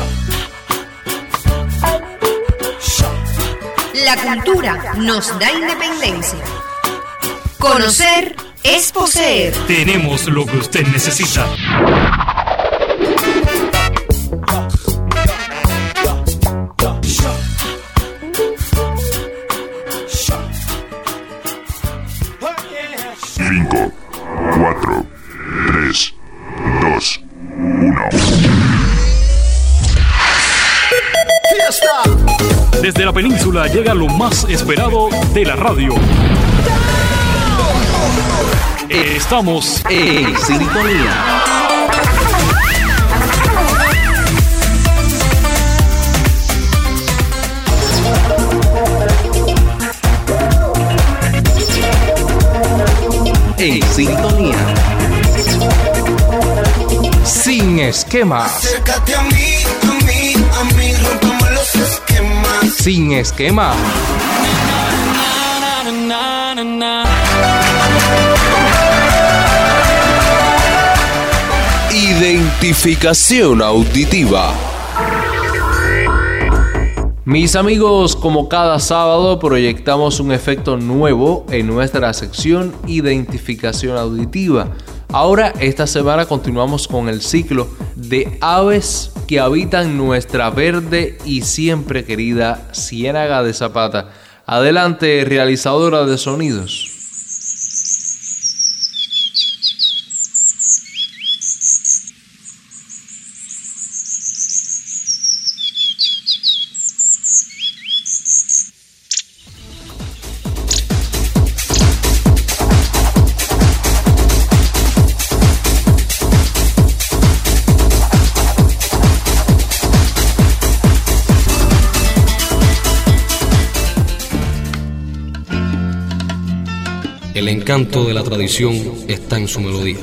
La cultura nos da independencia. Conocer es poseer. Tenemos lo que usted necesita. Cinco, cuatro, tres, dos, uno. Desde la península llega lo más esperado de la radio. Estamos en sintonía. En sintonía. Sin esquemas. Acércate a mí, a mí, a mí, rompamos los esquemas. Sin esquemas. Identificación auditiva. Mis amigos, como cada sábado proyectamos un efecto nuevo en nuestra sección Identificación auditiva. Ahora, esta semana continuamos con el ciclo de aves que habitan nuestra verde y siempre querida Ciénaga de Zapata. Adelante, realizadora de sonidos. El encanto de la tradición está en su melodía.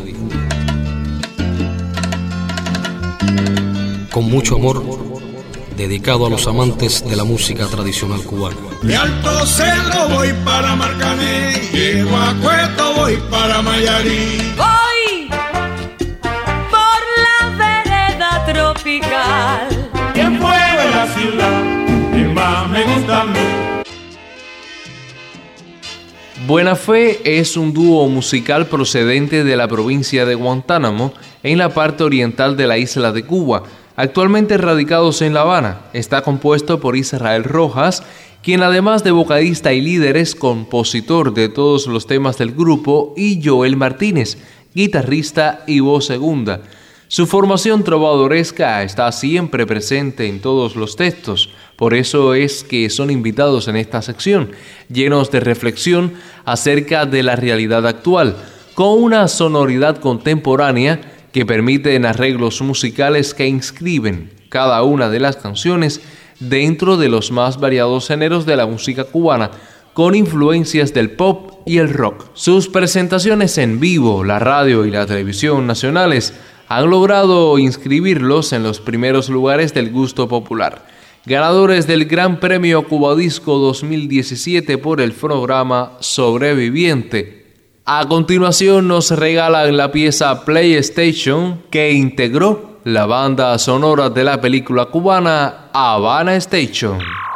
Con mucho amor, dedicado a los amantes de la música tradicional cubana. De Alto Cedro voy para Marcané, llego a Cueto voy para Mayarí. Voy por la vereda tropical. ¿Quién fue de la ciudad? ¿Qué más me gusta a mí? Buena Fe es un dúo musical procedente de la provincia de Guantánamo, en la parte oriental de la isla de Cuba. Actualmente radicados en La Habana, está compuesto por Israel Rojas, quien además de vocalista y líder es compositor de todos los temas del grupo, y Joel Martínez, guitarrista y voz segunda. Su formación trovadoresca está siempre presente en todos los textos, por eso es que son invitados en esta sección, llenos de reflexión acerca de la realidad actual, con una sonoridad contemporánea que permiten arreglos musicales que inscriben cada una de las canciones dentro de los más variados géneros de la música cubana, con influencias del pop y el rock. Sus presentaciones en vivo, la radio y la televisión nacionales han logrado inscribirlos en los primeros lugares del gusto popular. Ganadores del Gran Premio Cubadisco dos mil diecisiete por el programa Sobreviviente, A continuación nos regalan la pieza PlayStation que integró la banda sonora de la película cubana Habana Station.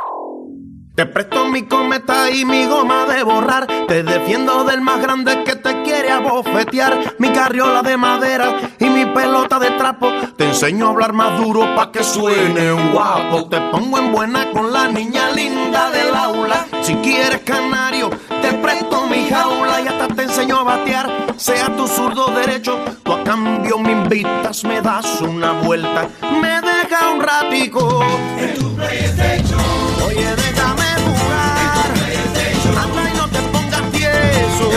Te presto mi cometa y mi goma de borrar. Te defiendo del más grande que te quiere abofetear. Mi carriola de madera y mi pelota de trapo. Te enseño a hablar más duro pa' que suene guapo. Te pongo en buena con la niña linda del aula. Si quieres canario, te presto mi jaula y hasta te enseño a batear. Sea tu zurdo derecho, tú a cambio me invitas, me das una vuelta, me deja un ratico en tu PlayStation. Oye, déjame jugar, anda y no te pongas tieso.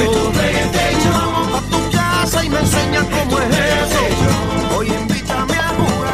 Vamos a tu casa y me enseñas cómo es eso. Oye, invítame a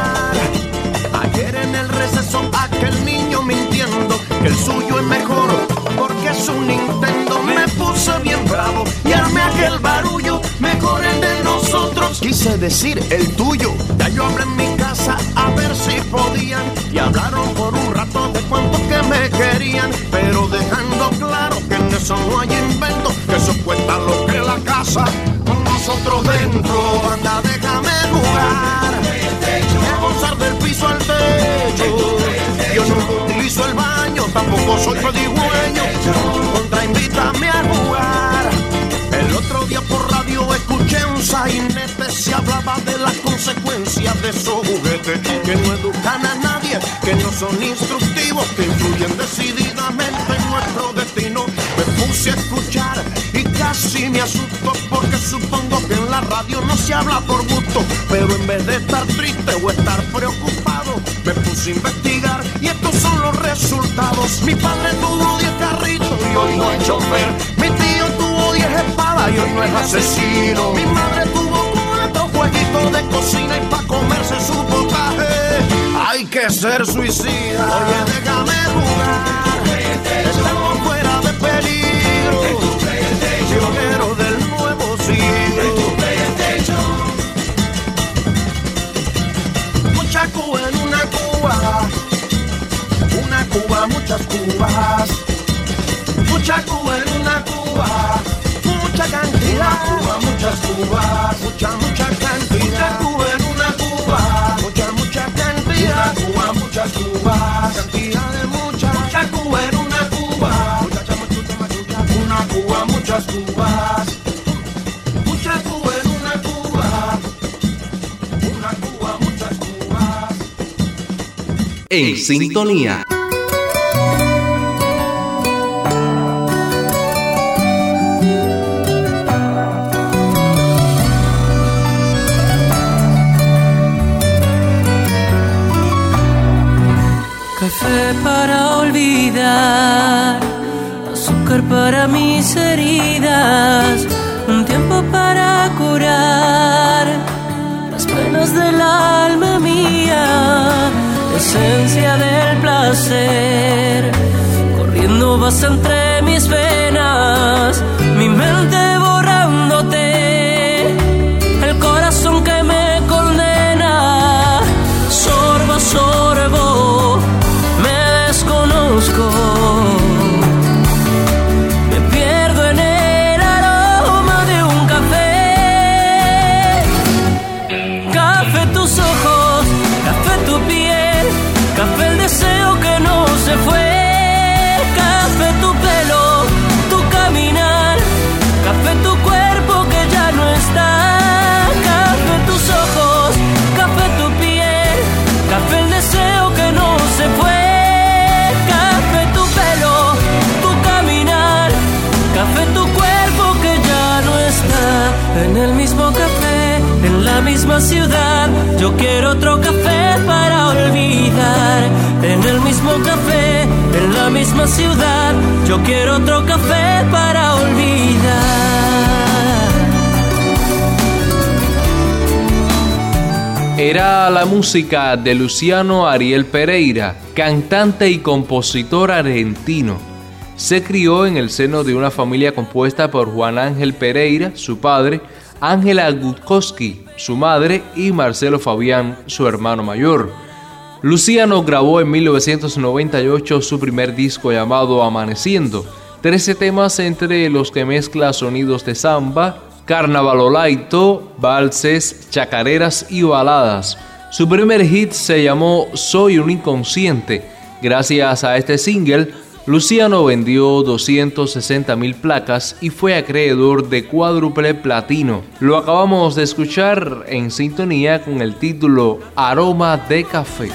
jugar. Ayer en el receso aquel niño mintiendo que el suyo es mejor porque es un Nintendo. Me puse bien bravo y armé aquel barullo, mejor el de nosotros, quise decir el tuyo. Ya yo hablé en mi casa a ver si podían y hablaron por un rato de cuánto que me querían, pero dejando claro que en eso no hay invento, que eso cuesta lo que la casa con nosotros dentro. Anda, déjame jugar y a gozar del piso al techo. Yo no utilizo el baño, tampoco soy pedigüeño. Contra invítame a jugar. El otro día por radio escuché un sainete, se hablaba de las consecuencias de esos juguetes que no educan a nadie, que no son instructivos, que influyen decididamente en nuestro destino. Me puse a escuchar y casi me asustó porque supongo que en la radio no se habla por gusto, pero en vez de estar triste o estar preocupado, me puse a investigar y estos son los resultados. Mi padre tuvo diez carritos y hoy no es chofer. Mi tío tuvo diez espadas y hoy no es asesino. Mi madre tuvo cuatro jueguitos de cocina y pa' comerse su potaje hay que ser suicida. Oye, déjame jugar, estamos fuera de peligro. Pionero del nuevo siglo. Mucha Cuba en una Cuba, una Cuba, muchas Cubas. Mucha Cuba en una Cuba, mucha cantidad. Una Cuba, muchas Cubas, mucha, mucha cantidad. Mucha Cuba en una Cuba, mucha, mucha cantidad. Una Cuba, muchas Cubas, cantidad de mucha. Mucha Cuba en una Cuba, muchacha, muchacha, muchacha. Una Cuba, muchas Cubas. Mucha Cuba en una Cuba, una Cuba, muchas Cubas. En sintonía. Café para olvidar, azúcar para mis heridas, un tiempo para curar las penas del alma mía, esencia del placer, corriendo vas entre mis venas, mi mente borrándote, el corazón que me condena, sorbo a sorbo. Me pierdo en el aroma de un café. Café tus ojos, café tu piel, café el deseo que no se fue. Café tu pelo, tu caminar, café tu cuerpo que ya no está. Café tus ojos, café tu piel, café el deseo que no se fue. Café tu cuerpo que ya no está. En el mismo café, en la misma ciudad, yo quiero otro café para olvidar. En el mismo café, en la misma ciudad, yo quiero otro café para olvidar. Era la música de Luciano Ariel Pereira, cantante y compositor argentino. Se crió en el seno de una familia compuesta por Juan Ángel Pereira, su padre, Ángela Gutkowski, su madre, y Marcelo Fabián, su hermano mayor. Luciano grabó en mil novecientos noventa y ocho su primer disco llamado Amaneciendo, trece temas entre los que mezcla sonidos de samba, carnavalolaito, valses, chacareras y baladas. Su primer hit se llamó Soy un inconsciente. Gracias a este single, Luciano vendió doscientas sesenta mil placas y fue acreedor de cuádruple platino. Lo acabamos de escuchar en sintonía con el título Aroma de Café.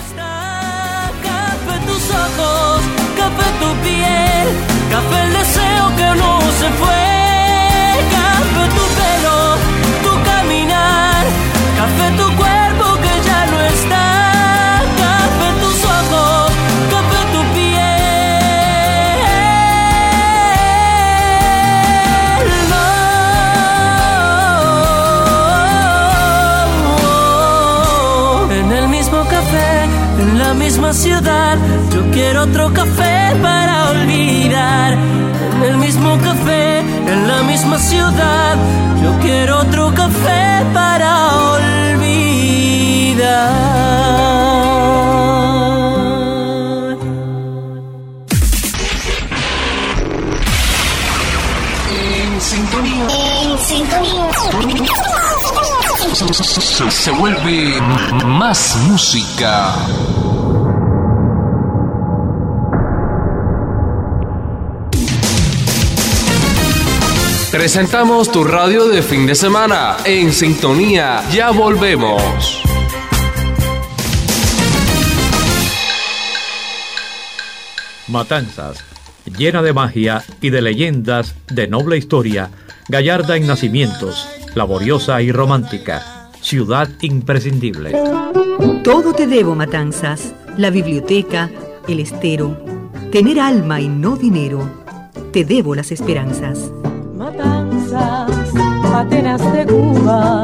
Café tus ojos, café tu piel, café el deseo que no se fue, café tu pelo, tu caminar, café tu cuerpo que ya no está, café tus ojos, café tu piel. No. En el mismo café, en la misma ciudad, yo quiero otro café para olvidar. En el mismo café, en la misma ciudad, yo quiero otro café para olvidar. En sintonía. En sintonía. Se, se, se vuelve más música. Presentamos tu radio de fin de semana. En sintonía, ya volvemos. Matanzas, llena de magia y de leyendas de noble historia, gallarda en nacimientos, laboriosa y romántica, ciudad imprescindible. Todo te debo, Matanzas, la biblioteca, el estero, tener alma y no dinero, te debo las esperanzas. Matanzas, Atenas de Cuba,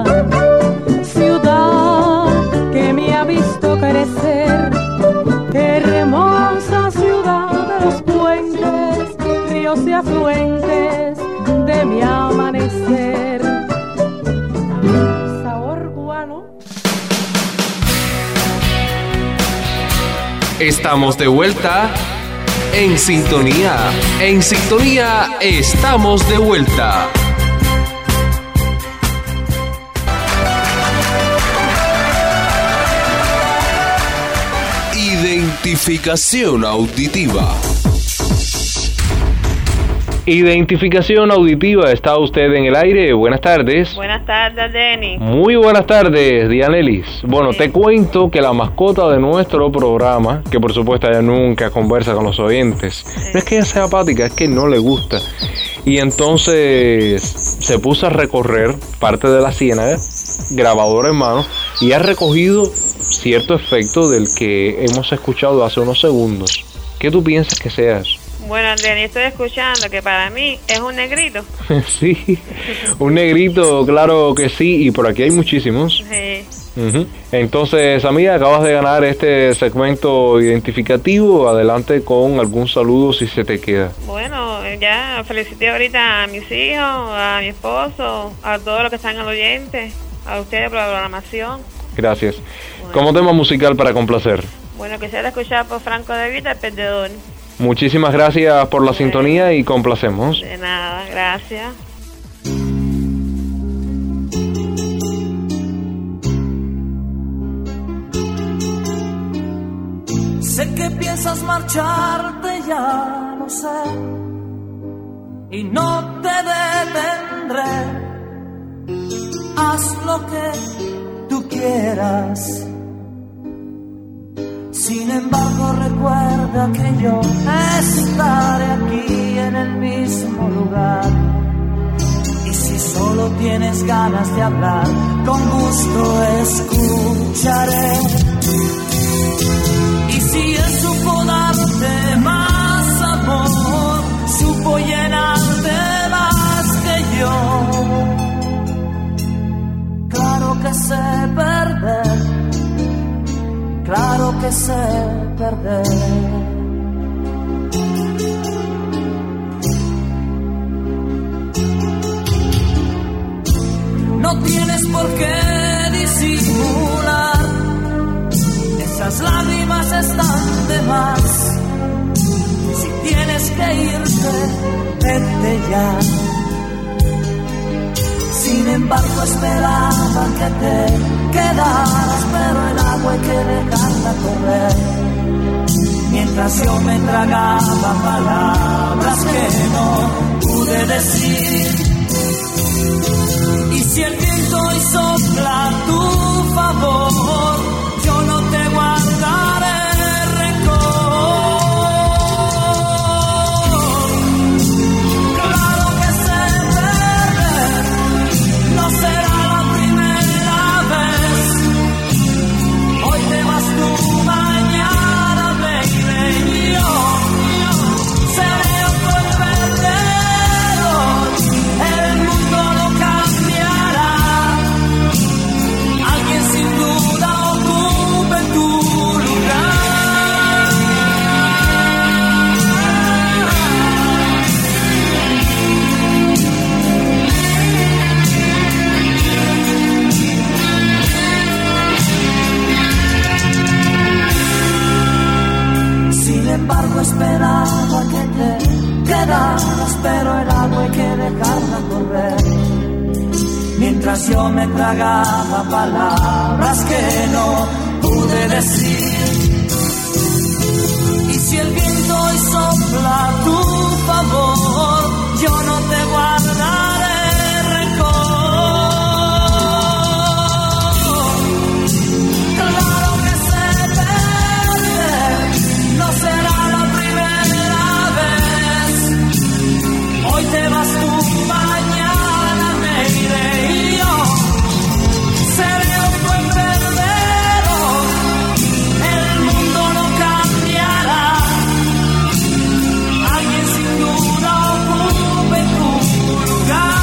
ciudad que me ha visto crecer, hermosa ciudad de los puentes, ríos y afluentes de mi amanecer. Sabor cubano. Estamos de vuelta. En sintonía, en sintonía estamos de vuelta. Identificación auditiva. Identificación auditiva, ¿está usted en el aire? Buenas tardes. Buenas tardes, Denny. Muy buenas tardes, Dianelis. Bueno, sí. Te cuento que la mascota de nuestro programa, que por supuesto ella nunca conversa con los oyentes, sí. No es que ella sea apática, es que no le gusta. Y entonces se puso a recorrer parte de la ciénaga, grabadora en mano, y ha recogido cierto efecto del que hemos escuchado hace unos segundos. ¿Qué tú piensas que sea eso? Bueno, Denny, estoy escuchando que para mí es un negrito. Sí, un negrito, claro que sí, y por aquí hay muchísimos. Sí. Uh-huh. Entonces, amiga, acabas de ganar este segmento identificativo. Adelante con algún saludo si se te queda. Bueno, ya felicité ahorita a mis hijos, a mi esposo, a todos los que están al oyente, a ustedes por la programación. Gracias. Bueno. Como tema musical para complacer. Bueno, quisiera escuchar por Franco De Vita, El Perdedor. Muchísimas gracias por la bueno. sintonía y complacemos. De nada, gracias. Sé que piensas marcharte, ya lo sé, y no te detendré. Haz lo que tú quieras. Sin embargo, recuerda que yo estaré aquí en el mismo lugar. Y si solo tienes ganas de hablar, con gusto escucharé. Y si él supo darte más amor, supo llenarte más que yo. Claro que sé perder, claro que sé perder. No tienes por qué disimular, esas lágrimas están de más. Si tienes de irte, vete ya. Sin embargo esperaba que te quedaras, pero el agua hay que dejarla correr. Mientras yo me tragaba palabras que no pude decir. Y si el viento hoy sopla a tu favor, yo no te guardaré rencor. Claro que sé perder, no será la primera vez. Hoy te vas tú, mañana baby, yo, yo seré otro el perdedor. El mundo no cambiará. Alguien sin duda ocupe tu lugar. Sin embargo esperaba que te quedaras, pero el agua hay que dejarla correr. Mientras yo me tragaba palabras que no pude decir. Y si el viento hoy sopla a tu favor, yo no te guardaré rencor. Claro que sé perder, no será la primera vez. Hoy te vas tú, mañana me iré y yo seré un buen perdedor. El mundo no cambiará. Alguien sin duda ocupe tu lugar.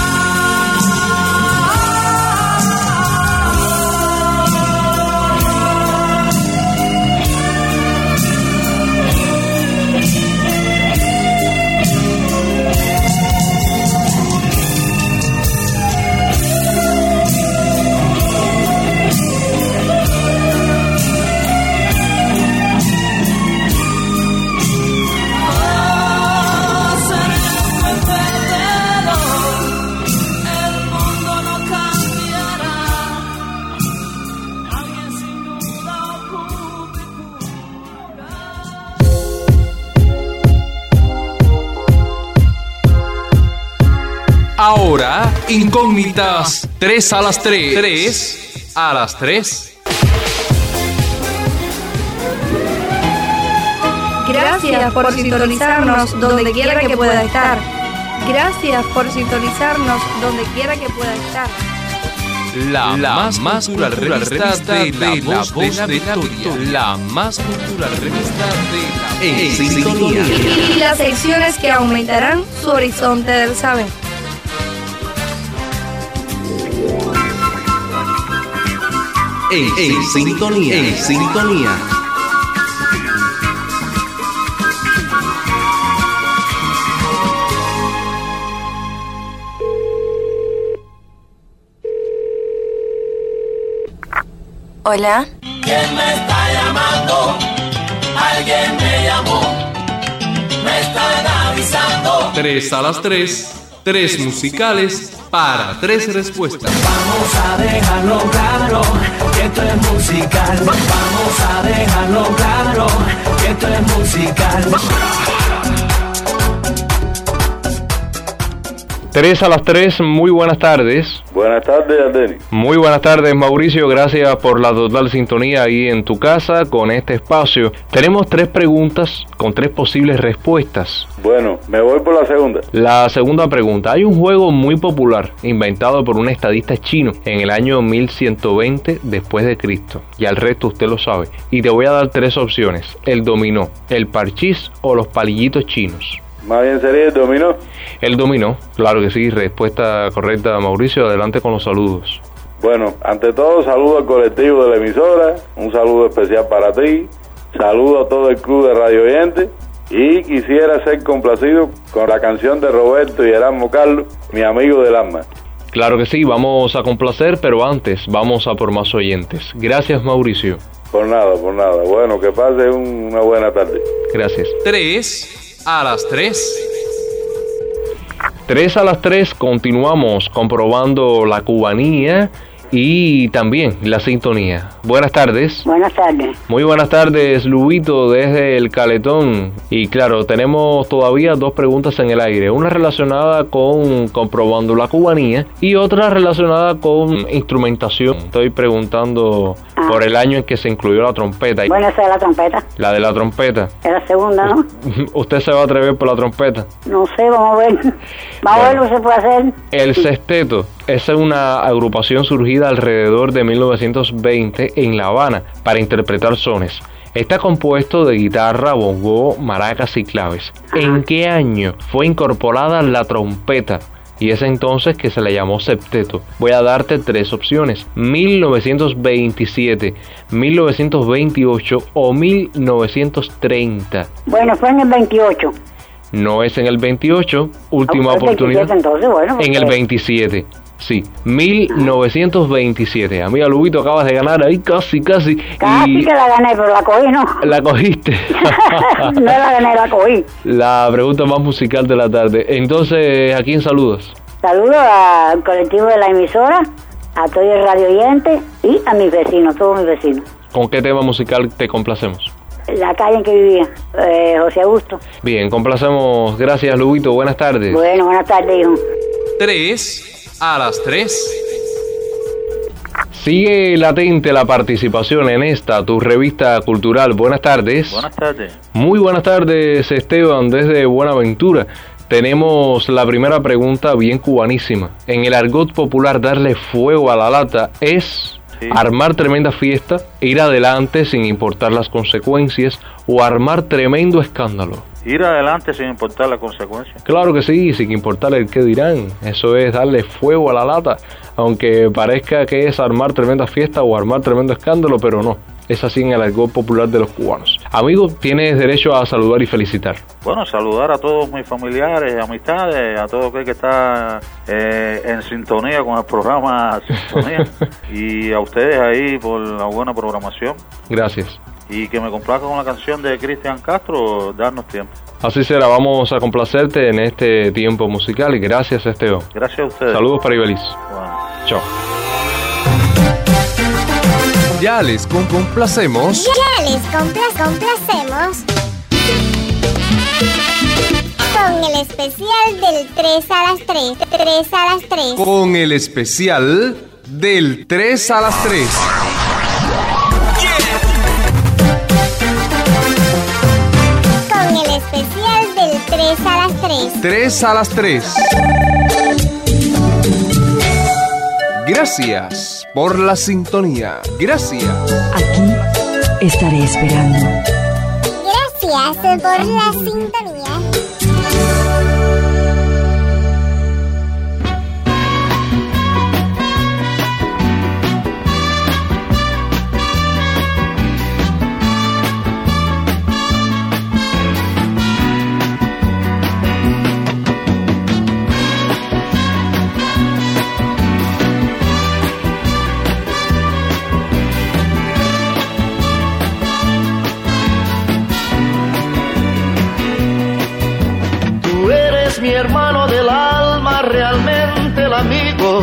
Ahora, incógnitas, tres a las tres. Tres a las tres. Gracias por sintonizarnos donde quiera que pueda estar. Gracias por sintonizarnos donde quiera que pueda estar. La, la más, más cultural revista, revista de, de la voz de la, de la victoria. La más cultural revista de la En sintonía. Y las secciones que aumentarán su horizonte del saber. En, en sintonía. En sintonía. Hola. ¿Quién me está llamando? Alguien me llamó. Me están avisando. Tres a las tres. Tres musicales para tres respuestas. Vamos a dejarlo claro que esto es musical. Vamos a dejarlo claro que esto es musical. Tres a las tres, muy buenas tardes. Buenas tardes, Ardeni. Muy buenas tardes, Mauricio. Gracias por la total sintonía ahí en tu casa con este espacio. Tenemos tres preguntas con tres posibles respuestas. Bueno, me voy por la segunda. La segunda pregunta. Hay un juego muy popular inventado por un estadista chino en el año mil ciento veinte después de Cristo. Y al resto usted lo sabe. Y te voy a dar tres opciones. El dominó, el parchís o los palillitos chinos. Más bien sería el dominó. El dominó, claro que sí. Respuesta correcta, Mauricio. Adelante con los saludos. Bueno, ante todo, saludo al colectivo de la emisora. Un saludo especial para ti. Saludo a todo el club de radio oyentes. Y quisiera ser complacido con la canción de Roberto y Erasmo Carlos, mi amigo del alma. Claro que sí, vamos a complacer, pero antes vamos a por más oyentes. Gracias, Mauricio. Por nada, por nada. Bueno, que pase un, una buena tarde. Gracias. Tres a las tres. tres a las tres continuamos comprobando la cubanía y también la sintonía. Buenas tardes. Buenas tardes. Muy buenas tardes, Lubito, desde el Caletón. Y claro, tenemos todavía dos preguntas en el aire. Una relacionada con comprobando la cubanía y otra relacionada con instrumentación. Estoy preguntando ah. por el año en que se incluyó la trompeta. Bueno, esa es la trompeta. La de la trompeta. Es la segunda, ¿no? ¿Usted se va a atrever por la trompeta? No sé, vamos a ver. Vamos bueno, a ver lo que se puede hacer. El sexteto. Esa es una agrupación surgida alrededor de mil novecientos veinte en La Habana para interpretar sones. Está compuesto de guitarra, bongo, maracas y claves. Ajá. ¿En qué año fue incorporada la trompeta? Y es entonces que se le llamó septeto. Voy a darte tres opciones: mil novecientos veintisiete, mil novecientos veintiocho o mil novecientos treinta. Bueno, fue en el veintiocho. No es en el veintiocho, última ah, oportunidad. Entonces, bueno, en el veintisiete. Sí, mil novecientos veintisiete. Amiga Lubito, acabas de ganar ahí casi, casi. Casi y... que la gané, pero la cogí, ¿no? La cogiste. No la gané, la cogí. La pregunta más musical de la tarde. Entonces, ¿a quién saludas? Saludo al colectivo de la emisora, a todo el radio oyente y a mis vecinos, todos mis vecinos. ¿Con qué tema musical te complacemos? La calle en que vivía, eh, José Augusto. Bien, complacemos. Gracias, Lubito. Buenas tardes. Bueno, buenas tardes, hijo. Tres a las tres. Sigue latente la participación en esta, tu revista cultural. Buenas tardes. Buenas tardes. Muy buenas tardes, Esteban, desde Buenaventura. Tenemos la primera pregunta bien cubanísima. En el argot popular, darle fuego a la lata es... Sí. Armar tremenda fiesta, ir adelante sin importar las consecuencias o armar tremendo escándalo. Ir adelante sin importar las consecuencias. Claro que sí, sin importar el qué dirán. Eso es darle fuego a la lata, aunque parezca que es armar tremenda fiesta o armar tremendo escándalo, pero no. Es así en el argot popular de los cubanos. Amigo, tienes derecho a saludar y felicitar. Bueno, saludar a todos mis familiares, amistades, a todo aquel que está eh, en sintonía con el programa Sintonía y a ustedes ahí por la buena programación. Gracias. Y que me complazca con la canción de Cristian Castro, Darnos Tiempo. Así será, vamos a complacerte en este tiempo musical y gracias, Esteban. Gracias a ustedes. Saludos para Ibeliz. Bueno. Chao. Ya les com complacemos. Ya les compla complacemos con el especial del tres a las tres. tres a las tres. Con el especial del tres a las tres. Con el especial del tres a las tres. tres a las tres. Gracias por la sintonía. Gracias. Aquí estaré esperando. Gracias por la sintonía. Mi hermano del alma, realmente el amigo,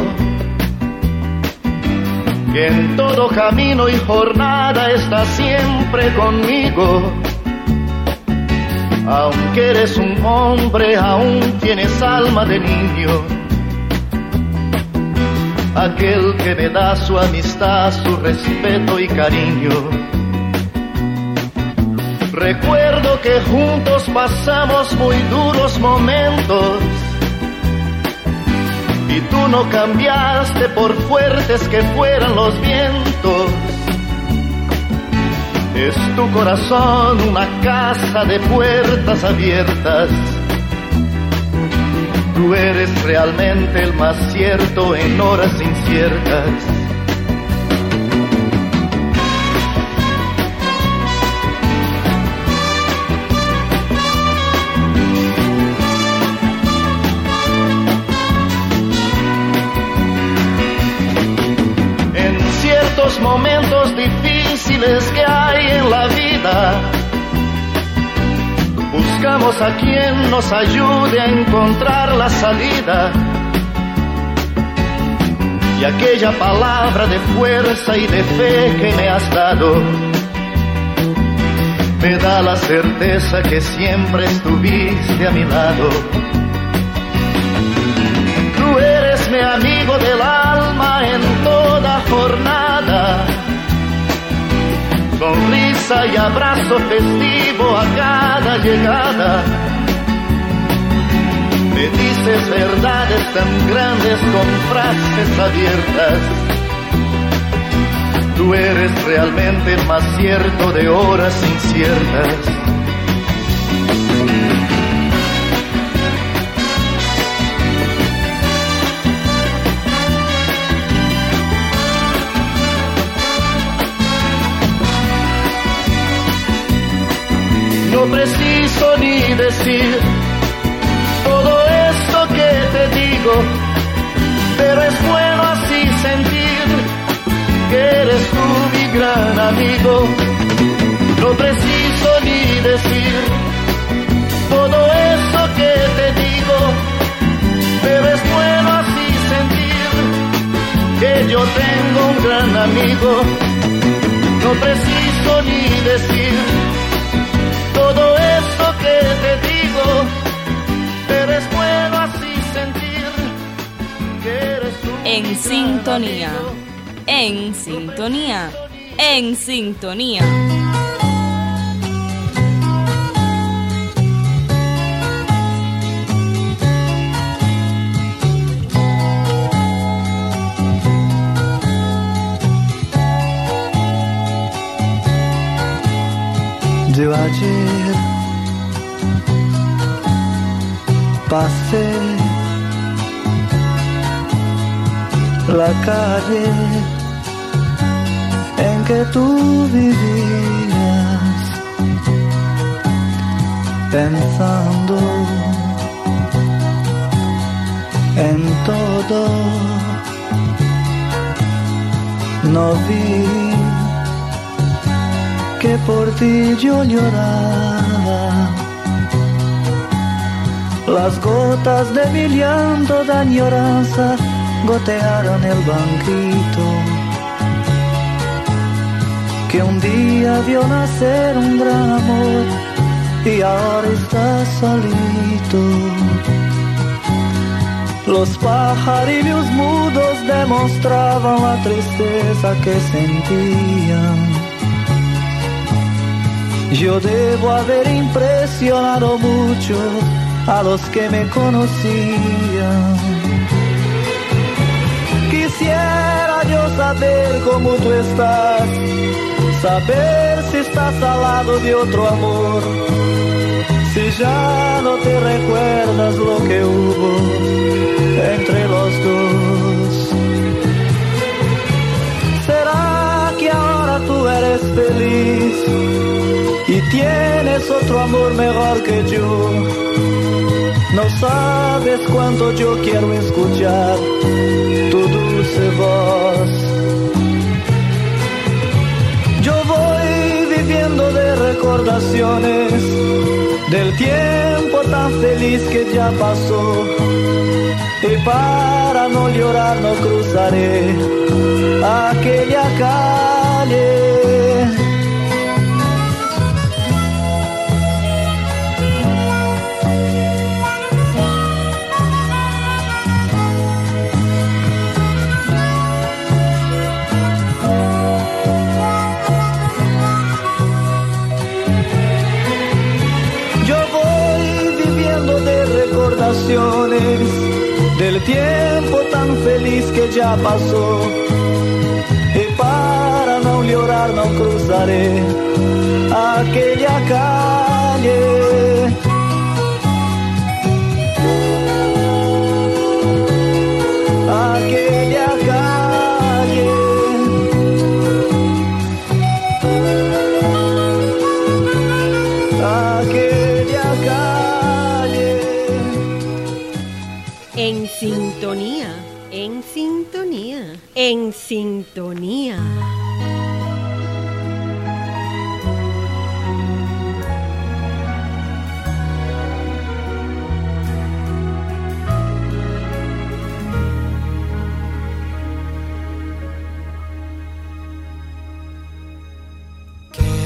que en todo camino y jornada está siempre conmigo. Aunque eres un hombre, aún tienes alma de niño. Aquel que me da su amistad, su respeto y cariño. Recuerdo que juntos pasamos muy duros momentos y tú no cambiaste por fuertes que fueran los vientos. Es tu corazón una casa de puertas abiertas. Tú eres realmente el más cierto en horas inciertas. momentos difíciles que hay en la vida, buscamos a quien nos ayude a encontrar la salida. Y aquella palabra de fuerza y de fe que me has dado me da la certeza que siempre estuviste a mi lado. Tú eres mi amigo del alma en toda jornada, sonrisa y abrazo festivo a cada llegada. Me dices verdades tan grandes con frases abiertas. Tú eres realmente más cierto de horas inciertas. No preciso ni decir todo esto que te digo, pero es bueno así sentir que eres tú mi gran amigo. No preciso ni decir todo eso que te digo, pero es bueno así sentir que yo tengo un gran amigo. No preciso ni decir todo eso que te digo, pero es bueno así sentir que eres tú en sintonía. En sintonía, en sintonía. Yo ayer pasé la calle en que tú vivías, pensando en todo. No vi que por ti yo lloraba. Las gotas de mi llanto de añoranza gotearon el banquito que un día vio nacer un gran amor y ahora está solito. Los pajarillos mudos demostraban la tristeza que sentían. Yo debo haber impresionado mucho a los que me conocían. Quisiera yo saber cómo tú estás, saber si estás al lado de otro amor, si ya no te recuerdas lo que hubo entre los dos. ¿Será que ahora tú eres feliz y tienes otro amor mejor que yo? No sabes cuánto yo quiero escuchar tu dulce voz. Yo voy viviendo de recordaciones del tiempo tan feliz que ya pasó, y para no llorar no cruzaré aquella calle. Del tiempo tan feliz que ya pasó, y para no llorar no cruzaré aquella calle. Aquella calle. Aquella calle. En sintonía, en sintonía, en sintonía.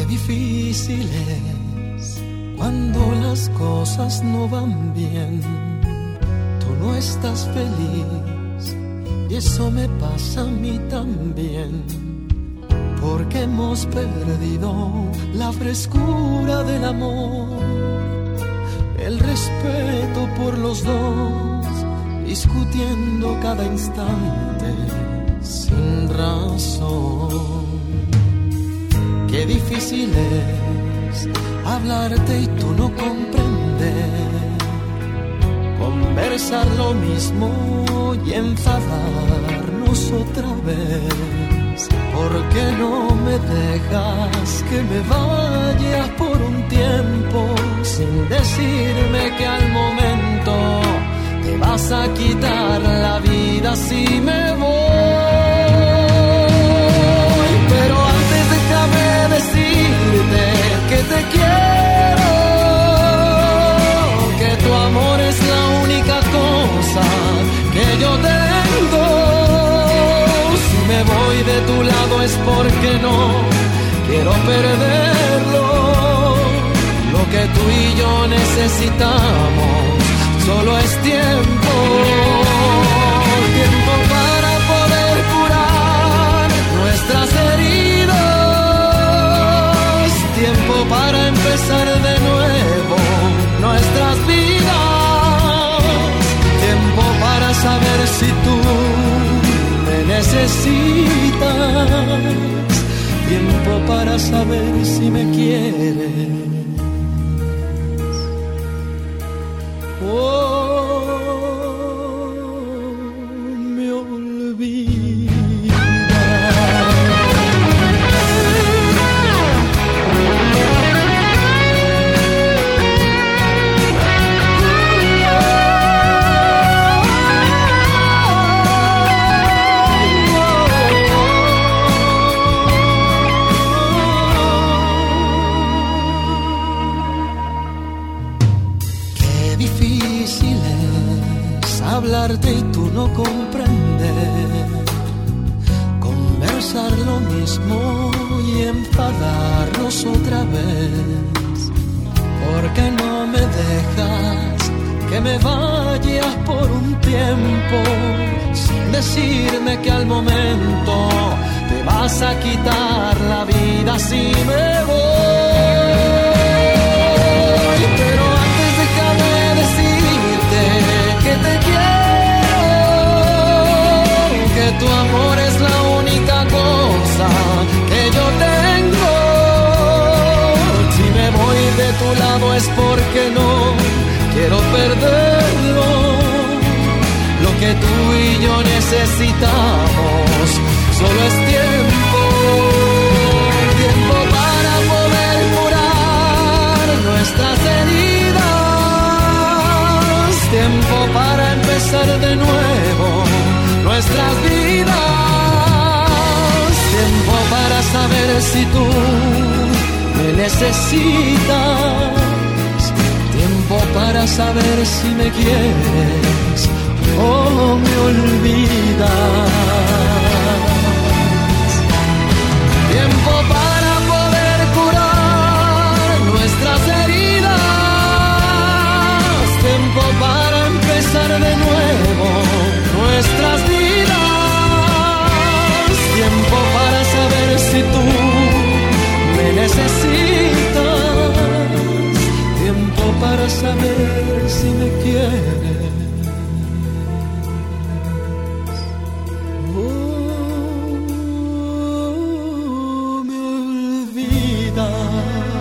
difícil es cuando las cosas no van bien. Tú no estás feliz y eso me pasa a mí también. Porque hemos perdido la frescura del amor, el respeto por los dos, discutiendo cada instante sin razón. Qué difícil es hablarte y tú no comprender, conversar lo mismo y enfadarnos otra vez. ¿Por qué no me dejas que me vaya por un tiempo sin decirme que al momento te vas a quitar la vida si me voy? Pero antes déjame decirte que te quiero, que tu amor es la única cosa que yo tengo. Si me voy de tu lado es porque no quiero perderlo. Lo que tú y yo necesitamos solo es tiempo. Tiempo para poder curar nuestras heridas. Tiempo para empezar de nuevo nuestras vidas. Tiempo para saber si tú me necesitas. Tiempo para saber si me quieres. Y tú no comprender, conversar lo mismo y enfadarnos otra vez. ¿Por qué no me dejas que me vayas por un tiempo sin decirme que al momento te vas a quitar la vida si me voy? Pero antes déjame decirte que te quiero, que tu amor es la única cosa que yo tengo. Si me voy de tu lado es porque no quiero perderlo. Lo que tú y yo necesitamos solo es tiempo. Tiempo para poder curar nuestras heridas. Tiempo para empezar de nuevo nuestras vidas. Tiempo para saber si tú me necesitas. Tiempo para saber si me quieres o me olvidas. Tiempo para poder curar nuestras heridas. Tiempo para empezar de nuevo nuestras vidas. Tiempo para saber si tú me necesitas. Tiempo para saber si me quieres. Oh, me olvidas.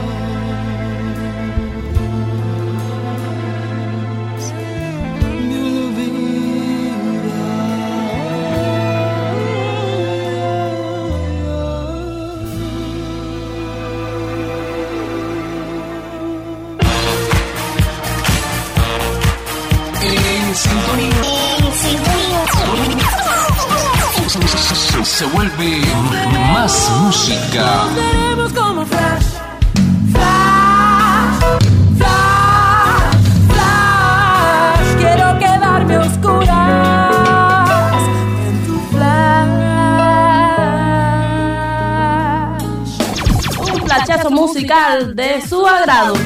Se vuelve más música. Seremos como flash, flash, flash, flash. Quiero quedarme a oscuras en tu flash. cachazo musical de su agrado.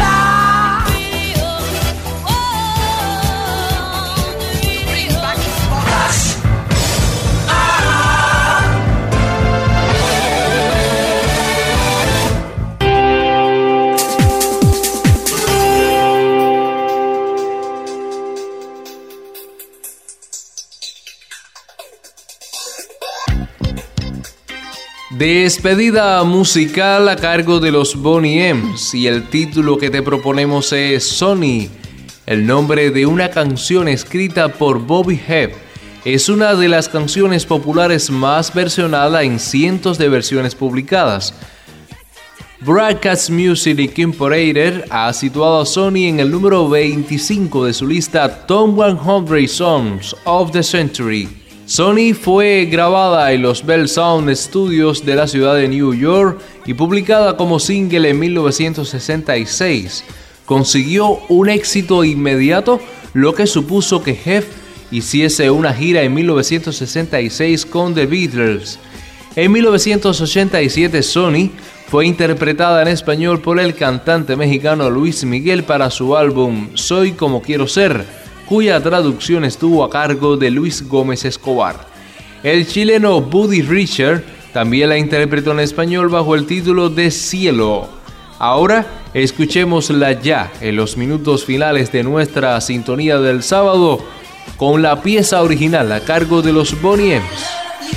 Despedida musical a cargo de los Boney M's, y el título que te proponemos es Sonny, el nombre de una canción escrita por Bobby Hebb. Es una de las canciones populares más versionada en cientos de versiones publicadas. Broadcast Music Incorporated ha situado a Sonny en el número veinticinco de su lista Top cien Songs of the Century. Sonny fue grabada en los Bell Sound Studios de la ciudad de New York y publicada como single en mil novecientos sesenta y seis. Consiguió un éxito inmediato, lo que supuso que Hebb hiciese una gira en mil novecientos sesenta y seis con The Beatles. En mil novecientos ochenta y siete, Sonny fue interpretada en español por el cantante mexicano Luis Miguel para su álbum Soy Como Quiero Ser, cuya traducción estuvo a cargo de Luis Gómez Escobar. El chileno Buddy Richard también la interpretó en español bajo el título de Cielo. Ahora escuchémosla ya en los minutos finales de nuestra sintonía del sábado con la pieza original a cargo de los Boney M's.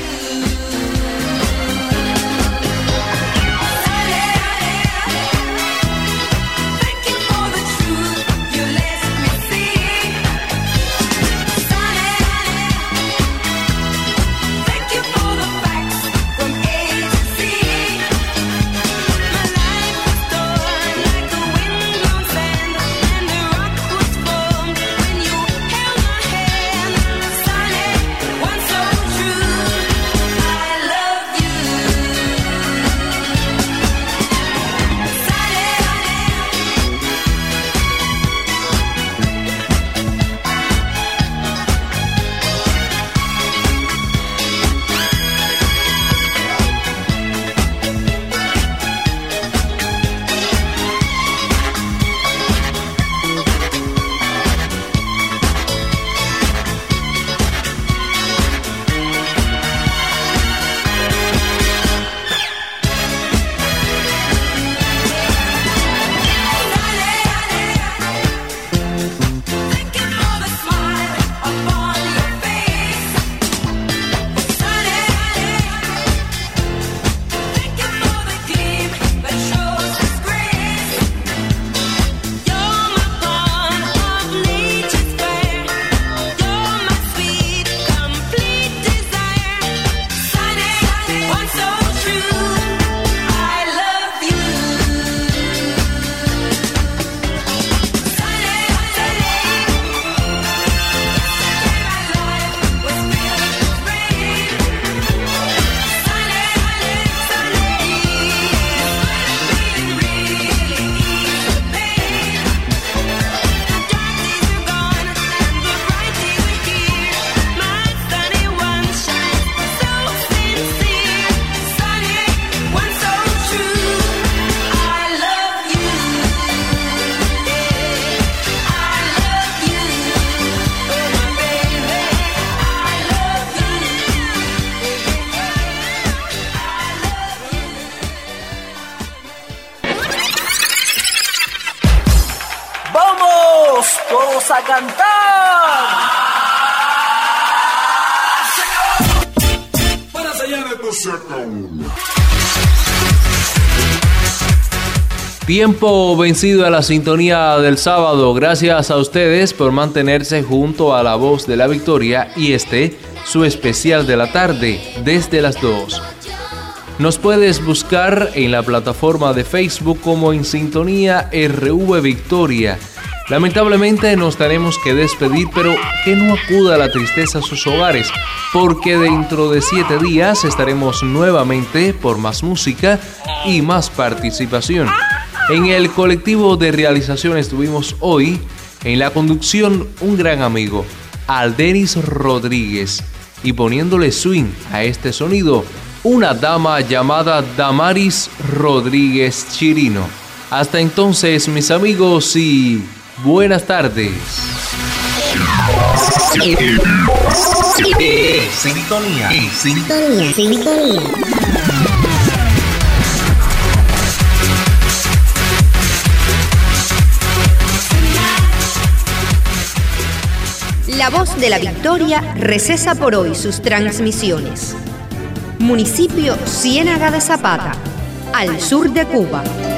todos a cantar. Para sellar esto se acabó. Tiempo vencido a la sintonía del sábado. Gracias a ustedes por mantenerse junto a la voz de la victoria y este, su especial de la tarde, desde las dos. Nos puedes buscar en la plataforma de Facebook como En Sintonía R V Victoria. Lamentablemente nos tenemos que despedir, pero que no acuda la tristeza a sus hogares, porque dentro de siete días estaremos nuevamente por más música y más participación. En el colectivo de realización estuvimos hoy en la conducción un gran amigo, Aldenis Rodríguez, y poniéndole swing a este sonido, una dama llamada Damaris Rodríguez Chirino. Hasta entonces, mis amigos, y buenas tardes. Sintonía, sintonía, sintonía. La Voz de la Victoria recesa por hoy sus transmisiones. Municipio Ciénaga de Zapata, al sur de Cuba.